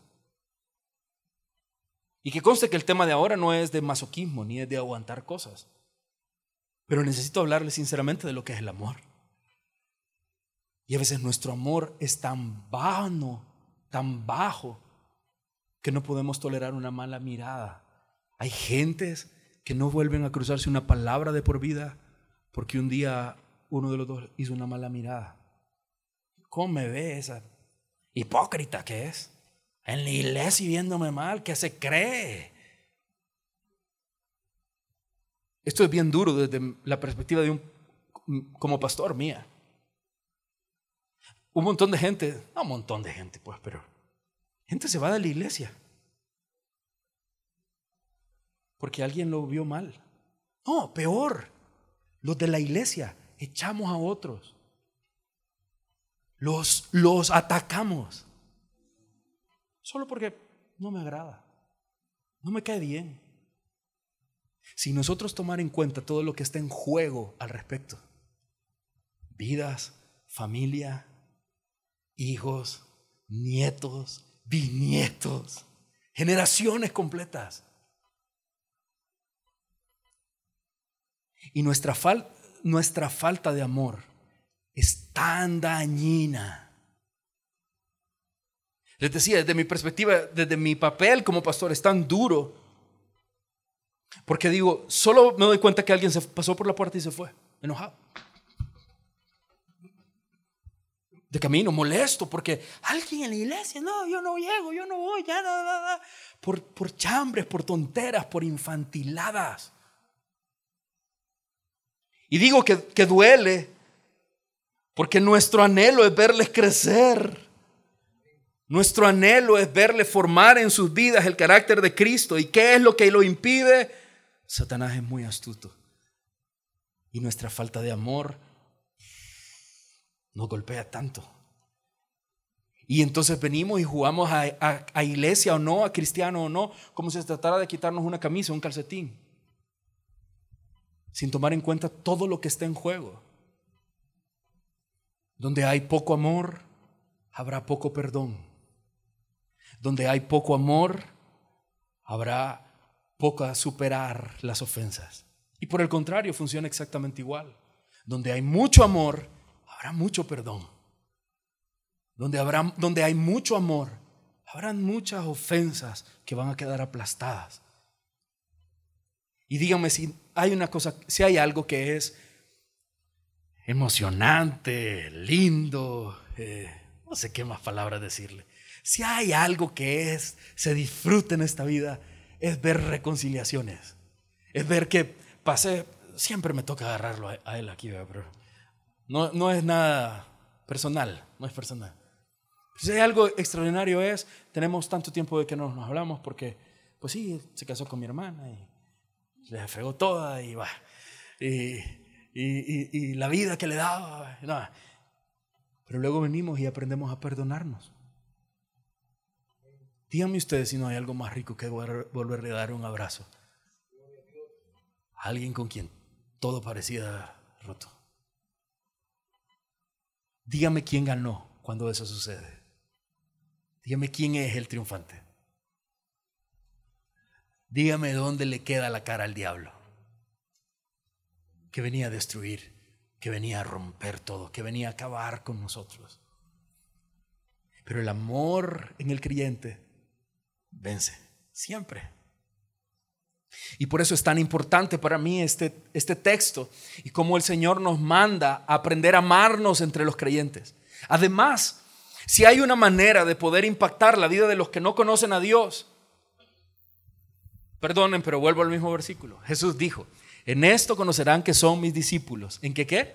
Y que conste que el tema de ahora no es de masoquismo ni es de aguantar cosas, pero necesito hablarle sinceramente de lo que es el amor. Y a veces nuestro amor es tan vano, tan bajo, que no podemos tolerar una mala mirada. Hay gentes que no vuelven a cruzarse una palabra de por vida porque un día uno de los dos hizo una mala mirada. ¿Cómo me ve esa hipócrita que es? En la iglesia viéndome mal, ¿qué se cree? Esto es bien duro desde la perspectiva de un, como pastor mía. Un montón de gente, no un montón de gente pues, pero gente se va de la iglesia porque alguien lo vio mal. No, peor, los de la iglesia echamos a otros, los, los atacamos solo porque no me agrada, no me cae bien. Si nosotros tomar en cuenta todo lo que está en juego al respecto, vidas, familia, hijos, nietos, bisnietos, generaciones completas. Y nuestra, fal- nuestra falta de amor es tan dañina. Les decía, desde mi perspectiva, desde mi papel como pastor, es tan duro. Porque digo, solo me doy cuenta que alguien se pasó por la puerta y se fue, enojado. De camino, molesto, porque alguien en la iglesia, no, yo no llego, yo no voy, ya, nada, nada. Por, por chambres, por tonteras, por infantiladas. Y digo que, que duele, porque nuestro anhelo es verles crecer. Nuestro anhelo es verles formar en sus vidas el carácter de Cristo. ¿Y qué es lo que lo impide? Satanás es muy astuto. Y nuestra falta de amor nos golpea tanto. Y entonces venimos y jugamos a, a, a iglesia o no, a cristiano o no, como si se tratara de quitarnos una camisa, un calcetín, sin tomar en cuenta todo lo que está en juego. Donde hay poco amor, habrá poco perdón. Donde hay poco amor, habrá poco superar las ofensas. Y por el contrario, funciona exactamente igual. Donde hay mucho amor, habrá mucho perdón. Donde, habrá, donde hay mucho amor, habrán muchas ofensas que van a quedar aplastadas. Y díganme si hay una cosa, si hay algo que es emocionante, lindo, eh, no sé qué más palabras decirle. Si hay algo que es, se disfruta en esta vida, es ver reconciliaciones. Es ver que pasé, siempre me toca agarrarlo a, a él aquí, pero no, no es nada personal, no es personal. Si hay algo extraordinario es, tenemos tanto tiempo de que no nos hablamos porque, pues sí, se casó con mi hermana y le fregó toda y va. Y, y, y, y la vida que le daba, no. Pero luego venimos y aprendemos a perdonarnos. Díganme ustedes si no hay algo más rico que volverle a dar un abrazo a alguien con quien todo parecía roto. Dígame quién ganó cuando eso sucede. Dígame quién es el triunfante. Dígame dónde le queda la cara al diablo, que venía a destruir, que venía a romper todo, que venía a acabar con nosotros. Pero el amor en el creyente vence siempre. Y por eso es tan importante para mí este, este texto y cómo el Señor nos manda a aprender a amarnos entre los creyentes. Además, si hay una manera de poder impactar la vida de los que no conocen a Dios, perdonen, pero vuelvo al mismo versículo. Jesús dijo: en esto conocerán que son mis discípulos. ¿En qué qué?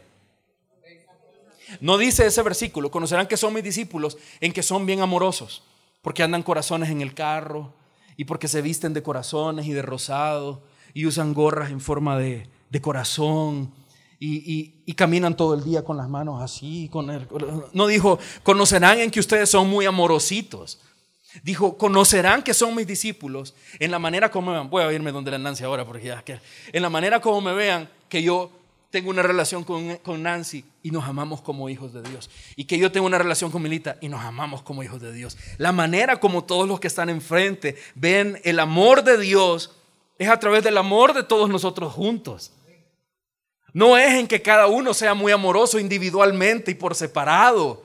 No dice ese versículo, conocerán que son mis discípulos, en que son bien amorosos, porque andan corazones en el carro y porque se visten de corazones y de rosado y usan gorras en forma de, de corazón y, y, y caminan todo el día con las manos así. Con el, no dijo, conocerán en que ustedes son muy amorositos. Dijo, conocerán que son mis discípulos en la manera como me vean. Voy a irme donde la Nancy ahora, porque ya que en la manera como me vean que yo tengo una relación con, con Nancy y nos amamos como hijos de Dios, y que yo tengo una relación con Milita y nos amamos como hijos de Dios. La manera como todos los que están enfrente ven el amor de Dios es a través del amor de todos nosotros juntos. No es en que cada uno sea muy amoroso individualmente y por separado.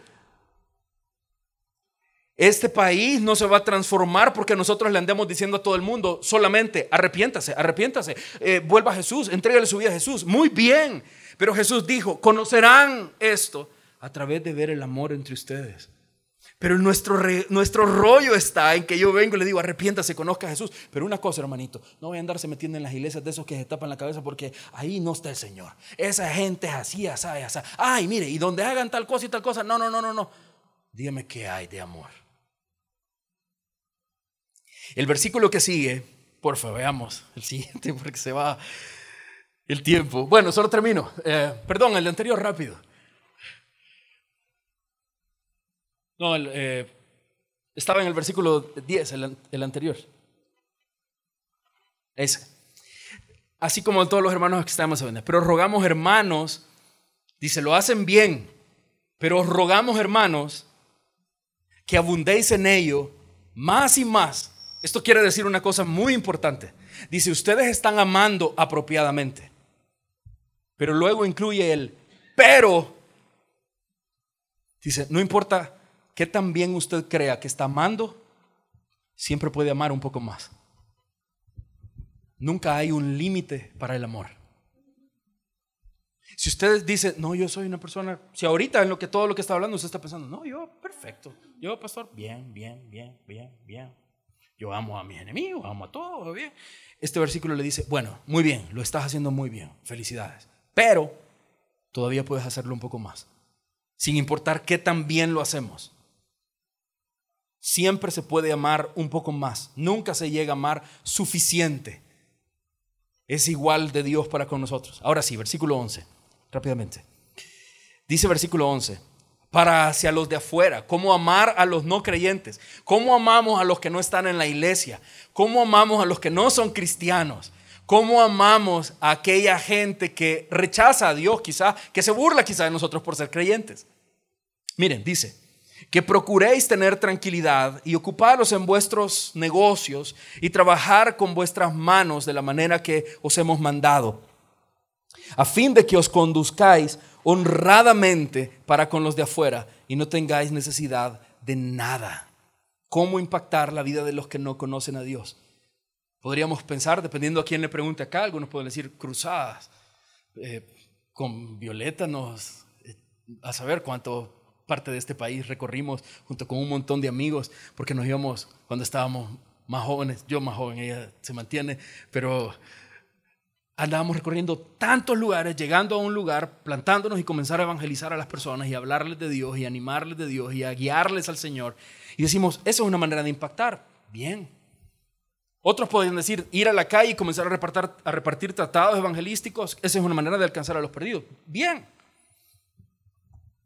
Este país no se va a transformar porque nosotros le andemos diciendo a todo el mundo solamente arrepiéntase, arrepiéntase, eh, vuelva a Jesús, entrégale su vida a Jesús. Muy bien, pero Jesús dijo, conocerán esto a través de ver el amor entre ustedes. Pero nuestro, re, nuestro rollo está en que yo vengo y le digo, arrepiéntase, conozca a Jesús. Pero una cosa, hermanito, no voy a andarse metiendo en las iglesias de esos que se tapan la cabeza, porque ahí no está el Señor. Esa gente es así, así, así. Ay, mire, y donde hagan tal cosa y tal cosa, no, no, no, no, no. Dígame qué hay de amor. El versículo que sigue, por favor, veamos el siguiente porque se va el tiempo. Bueno, solo termino. Eh, perdón, el anterior rápido. No, el, eh, estaba en el versículo diez, el, el anterior. Ese. Así como todos los hermanos que estamos en pero rogamos, hermanos, dice, lo hacen bien, pero os rogamos, hermanos, que abundéis en ello más y más. Esto quiere decir una cosa muy importante. Dice, ustedes están amando apropiadamente. Pero luego incluye el pero. Dice, no importa qué tan bien usted crea que está amando, siempre puede amar un poco más. Nunca hay un límite para el amor. Si usted dice, no, yo soy una persona, si ahorita en lo que todo lo que está hablando usted está pensando, no, yo perfecto, yo pastor, bien, bien, bien, bien, bien. Yo amo a mis enemigos, amo a todos, bien. Este versículo le dice, bueno, muy bien, lo estás haciendo muy bien, felicidades. Pero todavía puedes hacerlo un poco más, sin importar qué tan bien lo hacemos. Siempre se puede amar un poco más. Nunca se llega a amar suficiente. Es igual de Dios para con nosotros. Ahora sí, versículo once, rápidamente. Dice versículo once. Para hacia los de afuera, cómo amar a los no creyentes, cómo amamos a los que no están en la iglesia, cómo amamos a los que no son cristianos, cómo amamos a aquella gente que rechaza a Dios quizá, que se burla quizá de nosotros por ser creyentes. Miren, dice, que procuréis tener tranquilidad y ocuparos en vuestros negocios y trabajar con vuestras manos de la manera que os hemos mandado, a fin de que os conduzcáis honradamente para con los de afuera y no tengáis necesidad de nada. ¿Cómo impactar la vida de los que no conocen a Dios? Podríamos pensar, dependiendo a quién le pregunte acá, algunos pueden decir cruzadas. Eh, con Violeta nos, eh, a saber cuánto parte de este país recorrimos junto con un montón de amigos, porque nos íbamos cuando estábamos más jóvenes, yo más joven, ella se mantiene, pero andábamos recorriendo tantos lugares, llegando a un lugar, plantándonos y comenzar a evangelizar a las personas y hablarles de Dios y animarles de Dios y a guiarles al Señor. Y decimos, eso es una manera de impactar. Bien. Otros podrían decir, ir a la calle y comenzar a repartir, a repartir tratados evangelísticos. Esa es una manera de alcanzar a los perdidos. Bien.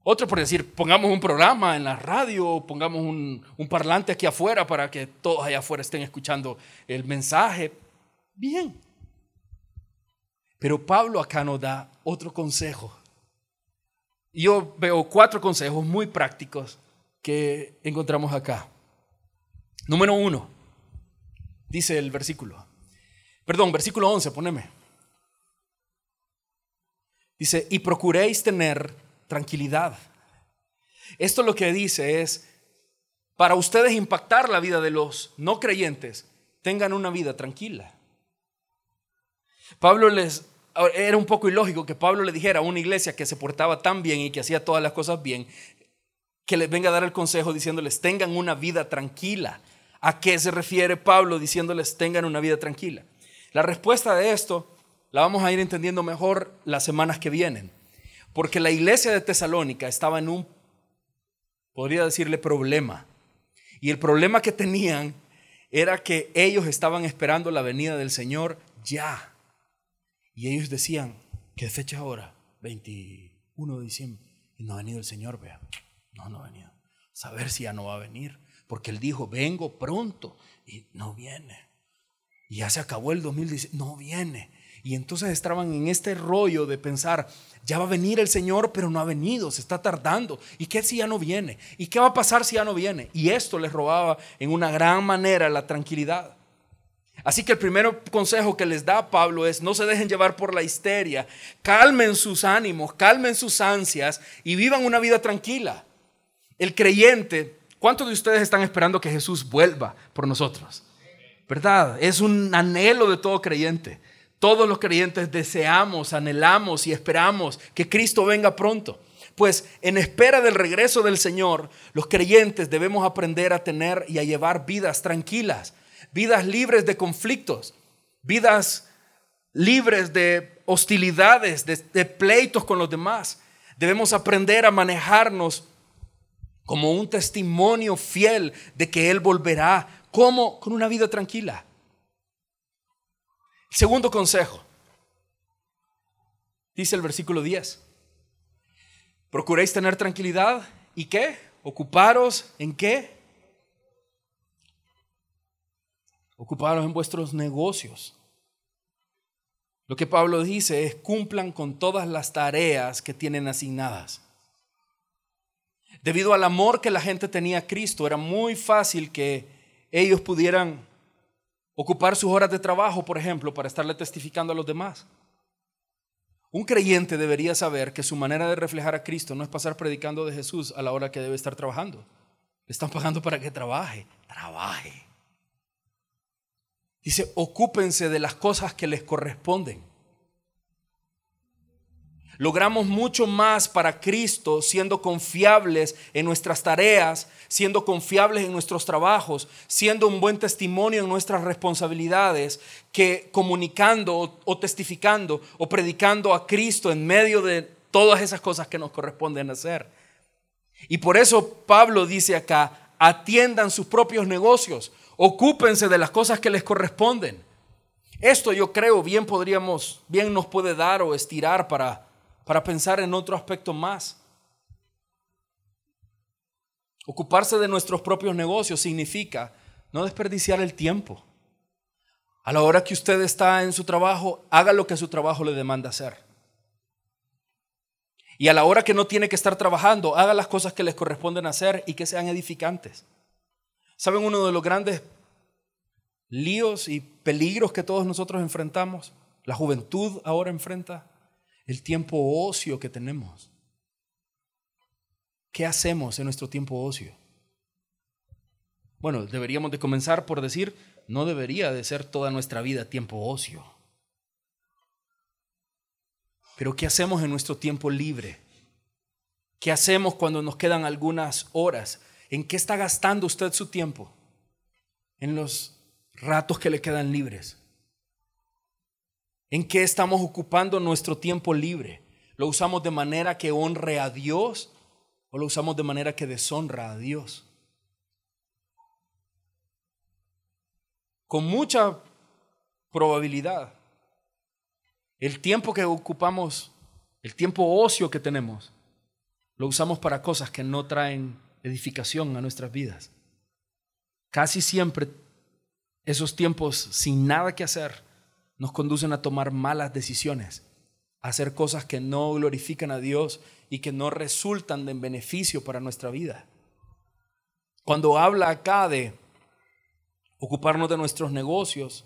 Otro por decir, pongamos un programa en la radio, pongamos un, un parlante aquí afuera para que todos allá afuera estén escuchando el mensaje. Bien. Pero Pablo acá nos da otro consejo. Yo veo cuatro consejos muy prácticos que encontramos acá. Número uno, dice el versículo. Perdón, versículo once, poneme. Dice, y procuréis tener tranquilidad. Esto lo que dice es, para ustedes impactar la vida de los no creyentes, tengan una vida tranquila. Pablo les, era un poco ilógico que Pablo le dijera a una iglesia que se portaba tan bien y que hacía todas las cosas bien, que les venga a dar el consejo diciéndoles, tengan una vida tranquila. ¿A qué se refiere Pablo diciéndoles, tengan una vida tranquila? La respuesta de esto la vamos a ir entendiendo mejor las semanas que vienen. Porque la iglesia de Tesalónica estaba en un, podría decirle, problema. Y el problema que tenían era que ellos estaban esperando la venida del Señor ya. Y ellos decían, ¿qué fecha es ahora? veintiuno de diciembre. Y no ha venido el Señor, vea. No, no ha venido. Saber si ya no va a venir. Porque Él dijo, vengo pronto. Y no viene. Y ya se acabó el dos mil diecinueve. No viene. Y entonces estaban en este rollo de pensar, ya va a venir el Señor, pero no ha venido, se está tardando. ¿Y qué si ya no viene? ¿Y qué va a pasar si ya no viene? Y esto les robaba en una gran manera la tranquilidad. Así que el primer consejo que les da Pablo es, no se dejen llevar por la histeria, calmen sus ánimos, calmen sus ansias y vivan una vida tranquila. El creyente, ¿cuántos de ustedes están esperando que Jesús vuelva por nosotros? ¿Verdad? Es un anhelo de todo creyente. Todos los creyentes deseamos, anhelamos y esperamos que Cristo venga pronto. Pues en espera del regreso del Señor, los creyentes debemos aprender a tener y a llevar vidas tranquilas, vidas libres de conflictos, vidas libres de hostilidades, de, de pleitos con los demás. Debemos aprender a manejarnos como un testimonio fiel de que Él volverá. ¿Cómo? Con una vida tranquila. Segundo consejo, dice el versículo diez. Procuréis tener tranquilidad. ¿Y qué? Ocuparos en qué? Ocuparos en vuestros negocios. Lo que Pablo dice es cumplan con todas las tareas que tienen asignadas. Debido al amor que la gente tenía a Cristo, era muy fácil que ellos pudieran ocupar sus horas de trabajo, por ejemplo, para estarle testificando a los demás. Un creyente debería saber que su manera de reflejar a Cristo no es pasar predicando de Jesús a la hora que debe estar trabajando. Le están pagando para que trabaje. Trabaje. Dice, ocúpense de las cosas que les corresponden. Logramos mucho más para Cristo siendo confiables en nuestras tareas, siendo confiables en nuestros trabajos, siendo un buen testimonio en nuestras responsabilidades, que comunicando o, o testificando o predicando a Cristo en medio de todas esas cosas que nos corresponden hacer. Y por eso Pablo dice acá, atiendan sus propios negocios, ocúpense de las cosas que les corresponden. Esto yo creo bien podríamos, bien nos puede dar o estirar para para pensar en otro aspecto más. Ocuparse de nuestros propios negocios significa no desperdiciar el tiempo. A la hora que usted está en su trabajo, haga lo que su trabajo le demanda hacer. Y a la hora que no tiene que estar trabajando, haga las cosas que les corresponden hacer y que sean edificantes. ¿Saben uno de los grandes líos y peligros que todos nosotros enfrentamos? La juventud ahora enfrenta. El tiempo ocio que tenemos. ¿Qué hacemos en nuestro tiempo ocio? Bueno, deberíamos de comenzar por decir, no debería de ser toda nuestra vida tiempo ocio. Pero ¿qué hacemos en nuestro tiempo libre? ¿Qué hacemos cuando nos quedan algunas horas? ¿En qué está gastando usted su tiempo? En los ratos que le quedan libres. ¿En qué estamos ocupando nuestro tiempo libre? ¿Lo usamos de manera que honre a Dios o lo usamos de manera que deshonra a Dios? Con mucha probabilidad, el tiempo que ocupamos, el tiempo ocio que tenemos, lo usamos para cosas que no traen edificación a nuestras vidas. Casi siempre esos tiempos sin nada que hacer nos conducen a tomar malas decisiones, a hacer cosas que no glorifican a Dios y que no resultan en beneficio para nuestra vida. Cuando habla acá de ocuparnos de nuestros negocios,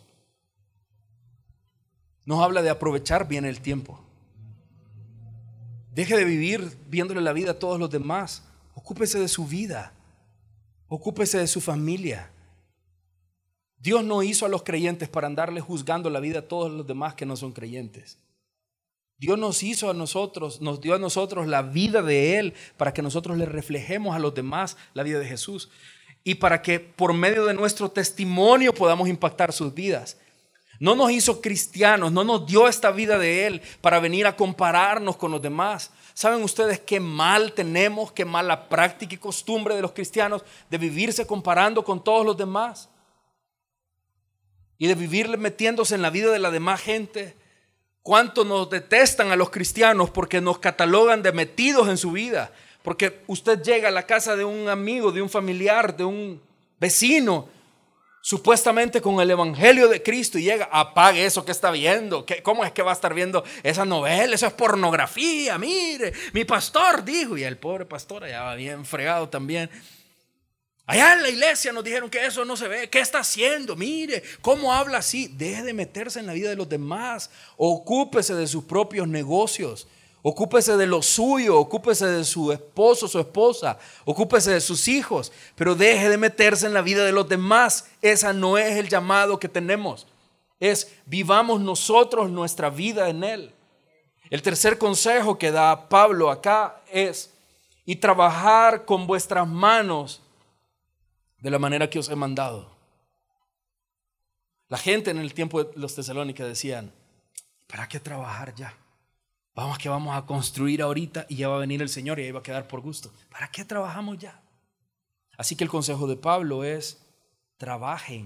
nos habla de aprovechar bien el tiempo. Deje de vivir viéndole la vida a todos los demás. Ocúpese de su vida. Ocúpese de su familia. Dios no hizo a los creyentes para andarle juzgando la vida a todos los demás que no son creyentes. Dios nos hizo a nosotros, nos dio a nosotros la vida de Él para que nosotros le reflejemos a los demás la vida de Jesús y para que por medio de nuestro testimonio podamos impactar sus vidas. No nos hizo cristianos, no nos dio esta vida de Él para venir a compararnos con los demás. ¿Saben ustedes qué mal tenemos, qué mala práctica y costumbre de los cristianos de vivirse comparando con todos los demás? Y de vivir metiéndose en la vida de la demás gente. ¿Cuánto nos detestan a los cristianos porque nos catalogan de metidos en su vida? Porque usted llega a la casa de un amigo, de un familiar, de un vecino, supuestamente con el evangelio de Cristo, y llega, apague eso que está viendo. ¿Cómo es que va a estar viendo esa novela? Eso es pornografía. Mire, mi pastor dijo, y el pobre pastor allá va bien fregado también. Allá en la iglesia nos dijeron que eso no se ve. ¿Qué está haciendo? Mire, ¿cómo habla así? Deje de meterse en la vida de los demás. Ocúpese de sus propios negocios. Ocúpese de lo suyo. Ocúpese de su esposo, su esposa. Ocúpese de sus hijos. Pero deje de meterse en la vida de los demás. Ese no es el llamado que tenemos. Es vivamos nosotros nuestra vida en Él. El tercer consejo que da Pablo acá es: y trabajar con vuestras manos de la manera que os he mandado. La gente en el tiempo de los tesalónicos decían: ¿para qué trabajar ya? Vamos que vamos a construir ahorita y ya va a venir el Señor y ahí va a quedar por gusto. ¿Para qué trabajamos ya? Así que el consejo de Pablo es: trabajen.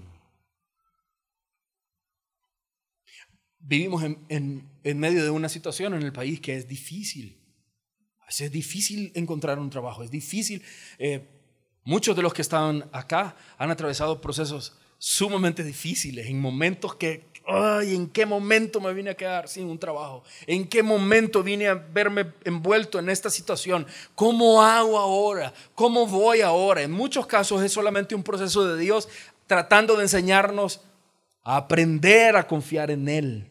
Vivimos en, en, en medio de una situación en el país que es difícil. A veces es difícil encontrar un trabajo, es difícil. Eh, Muchos de los que estaban acá han atravesado procesos sumamente difíciles, en momentos que, ay, ¿en qué momento me vine a quedar sin un trabajo? ¿En qué momento vine a verme envuelto en esta situación? ¿Cómo hago ahora? ¿Cómo voy ahora? En muchos casos es solamente un proceso de Dios tratando de enseñarnos a aprender a confiar en Él.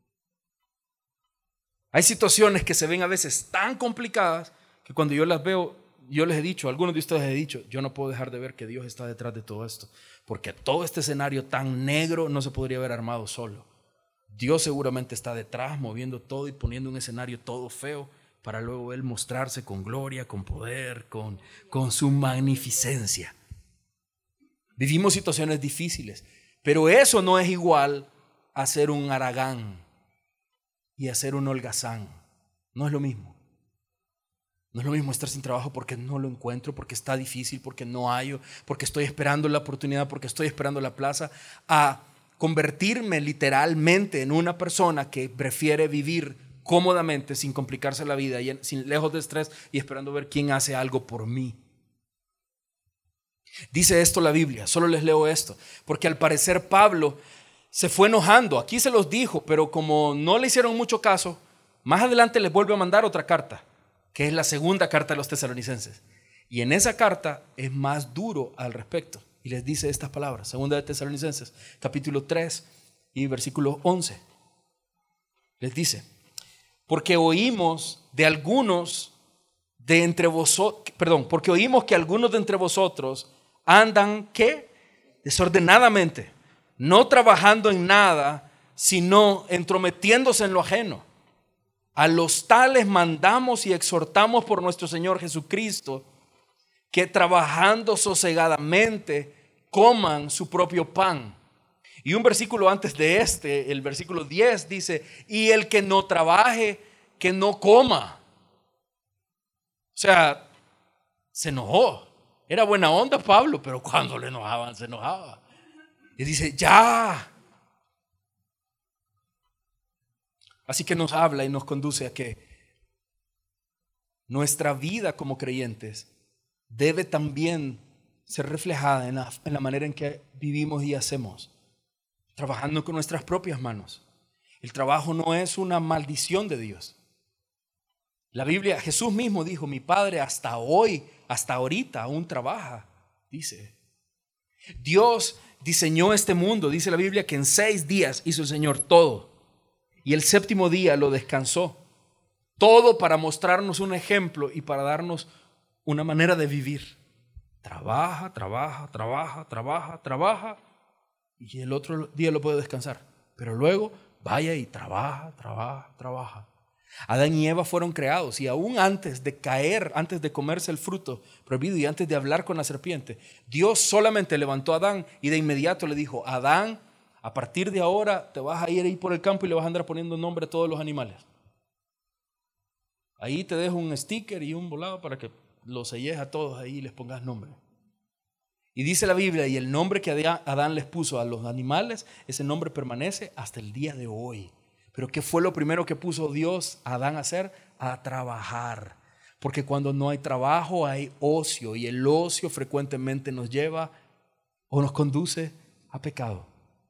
Hay situaciones que se ven a veces tan complicadas que cuando yo las veo, yo les he dicho, algunos de ustedes les he dicho, yo no puedo dejar de ver que Dios está detrás de todo esto, porque todo este escenario tan negro no se podría haber armado solo. Dios seguramente está detrás, moviendo todo y poniendo un escenario todo feo para luego Él mostrarse con gloria, con poder, con, con su magnificencia. Vivimos situaciones difíciles, pero eso no es igual a ser un haragán y a ser un holgazán. No es lo mismo. No es lo mismo estar sin trabajo porque no lo encuentro, porque está difícil, porque no hallo, porque estoy esperando la oportunidad, porque estoy esperando la plaza, a convertirme literalmente en una persona que prefiere vivir cómodamente sin complicarse la vida, y sin, lejos de estrés y esperando ver quién hace algo por mí. Dice esto la Biblia, solo les leo esto, porque al parecer Pablo se fue enojando. Aquí se los dijo, pero como no le hicieron mucho caso, más adelante les vuelve a mandar otra carta, que es la segunda carta de los tesalonicenses. Y en esa carta es más duro al respecto. Y les dice estas palabras, segunda de Tesalonicenses, capítulo tres y versículo once. Les dice: porque oímos de algunos de entre vosotros, perdón, porque oímos que algunos de entre vosotros andan, ¿qué? Desordenadamente, no trabajando en nada, sino entrometiéndose en lo ajeno. A los tales mandamos y exhortamos por nuestro Señor Jesucristo que trabajando sosegadamente coman su propio pan. Y un versículo antes de este, el versículo diez dice: y el que no trabaje, que no coma. O sea, se enojó. Era buena onda Pablo, pero cuando le enojaban, se enojaba. Y dice: ya. Así que nos habla y nos conduce a que nuestra vida como creyentes debe también ser reflejada en la, en la manera en que vivimos y hacemos, trabajando con nuestras propias manos. El trabajo no es una maldición de Dios. La Biblia, Jesús mismo dijo, mi Padre hasta hoy, hasta ahorita aún trabaja, dice. Dios diseñó este mundo, dice la Biblia, que en seis días hizo el Señor todo. Y el séptimo día lo descansó. Todo para mostrarnos un ejemplo y para darnos una manera de vivir. Trabaja, trabaja, trabaja, trabaja, trabaja. Y el otro día lo puede descansar. Pero luego vaya y trabaja, trabaja, trabaja. Adán y Eva fueron creados y aún antes de caer, antes de comerse el fruto prohibido y antes de hablar con la serpiente, Dios solamente levantó a Adán y de inmediato le dijo, Adán, a partir de ahora te vas a ir ahí por el campo y le vas a andar poniendo nombre a todos los animales. Ahí te dejo un sticker y un volado para que los selles a todos ahí y les pongas nombre. Y dice la Biblia, y el nombre que Adán les puso a los animales, ese nombre permanece hasta el día de hoy. Pero ¿qué fue lo primero que puso Dios a Adán a hacer? A trabajar. Porque cuando no hay trabajo hay ocio, y el ocio frecuentemente nos lleva o nos conduce a pecado.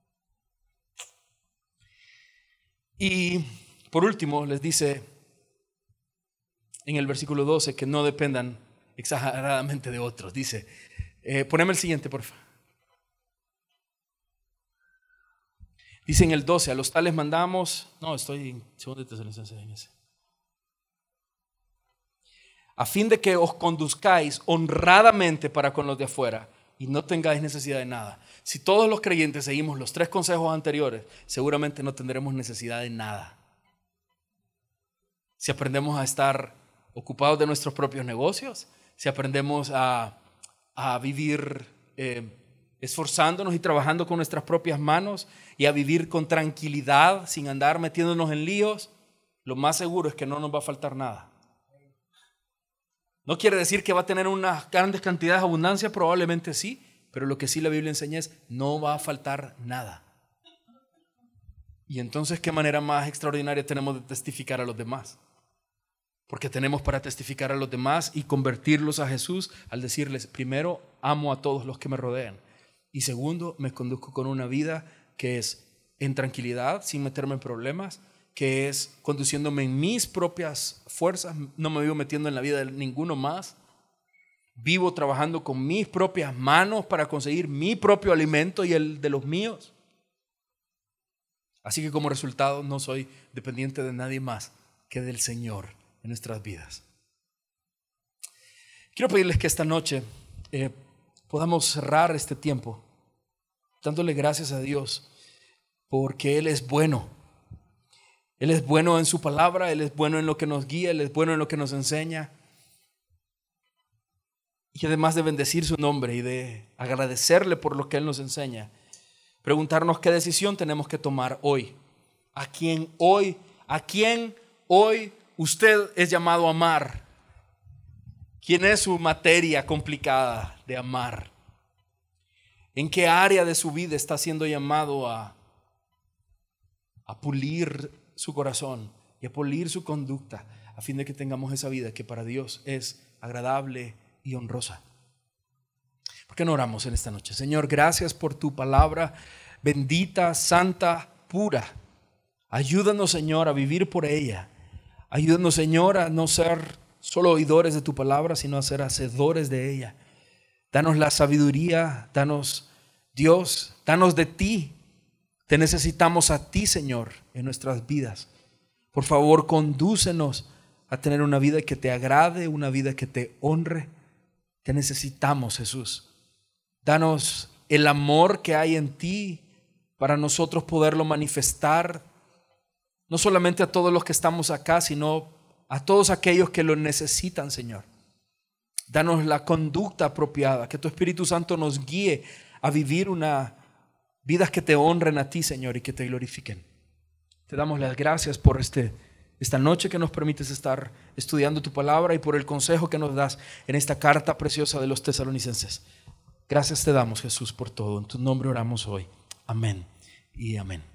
Y por último les dice en el versículo doce que no dependan exageradamente de otros. Dice, eh, poneme el siguiente por favor. Dice en el doce, a los tales mandamos, no, estoy en segundo de Tesalonicenses en ese. A fin de que os conduzcáis honradamente para con los de afuera y no tengáis necesidad de nada. Si todos los creyentes seguimos los tres consejos anteriores, seguramente no tendremos necesidad de nada. Si aprendemos a estar ocupados de nuestros propios negocios, si aprendemos a, a vivir eh, esforzándonos y trabajando con nuestras propias manos y a vivir con tranquilidad sin andar metiéndonos en líos, lo más seguro es que no nos va a faltar nada. No quiere decir que va a tener unas grandes cantidades de abundancia, probablemente sí, pero lo que sí la Biblia enseña es no va a faltar nada. Y entonces, ¿qué manera más extraordinaria tenemos de testificar a los demás? Porque tenemos para testificar a los demás y convertirlos a Jesús al decirles, primero, amo a todos los que me rodean. Y segundo, me conduzco con una vida que es en tranquilidad, sin meterme en problemas, que es conduciéndome en mis propias fuerzas, no me vivo metiendo en la vida de ninguno más. Vivo trabajando con mis propias manos para conseguir mi propio alimento y el de los míos. Así que como resultado no soy dependiente de nadie más que del Señor en nuestras vidas. Quiero pedirles que esta noche eh, podamos cerrar este tiempo dándole gracias a Dios porque Él es bueno. Él es bueno en su palabra, Él es bueno en lo que nos guía, Él es bueno en lo que nos enseña. Y además de bendecir su nombre y de agradecerle por lo que Él nos enseña, preguntarnos qué decisión tenemos que tomar hoy. ¿A quién hoy, a quién hoy usted es llamado a amar? ¿Quién es su materia complicada de amar? ¿En qué área de su vida está siendo llamado a, a pulir su corazón y a pulir su conducta a fin de que tengamos esa vida que para Dios es agradable y honrosa? ¿Por qué no oramos en esta noche? Señor, gracias por tu palabra bendita, santa, pura. Ayúdanos, Señor, a vivir por ella. Ayúdanos, Señor, a no ser solo oidores de tu palabra, sino a ser hacedores de ella. Danos la sabiduría, danos Dios, danos de ti. Te necesitamos a ti, Señor, en nuestras vidas. Por favor, condúcenos a tener una vida que te agrade, una vida que te honre. Te necesitamos, Jesús. Danos el amor que hay en ti para nosotros poderlo manifestar, no solamente a todos los que estamos acá, sino a todos aquellos que lo necesitan, Señor. Danos la conducta apropiada, que tu Espíritu Santo nos guíe a vivir una vidas que te honren a ti, Señor, y que te glorifiquen. Te damos las gracias por este, esta noche que nos permites estar estudiando tu palabra y por el consejo que nos das en esta carta preciosa de los tesalonicenses. Gracias te damos, Jesús, por todo. En tu nombre oramos hoy. Amén y amén.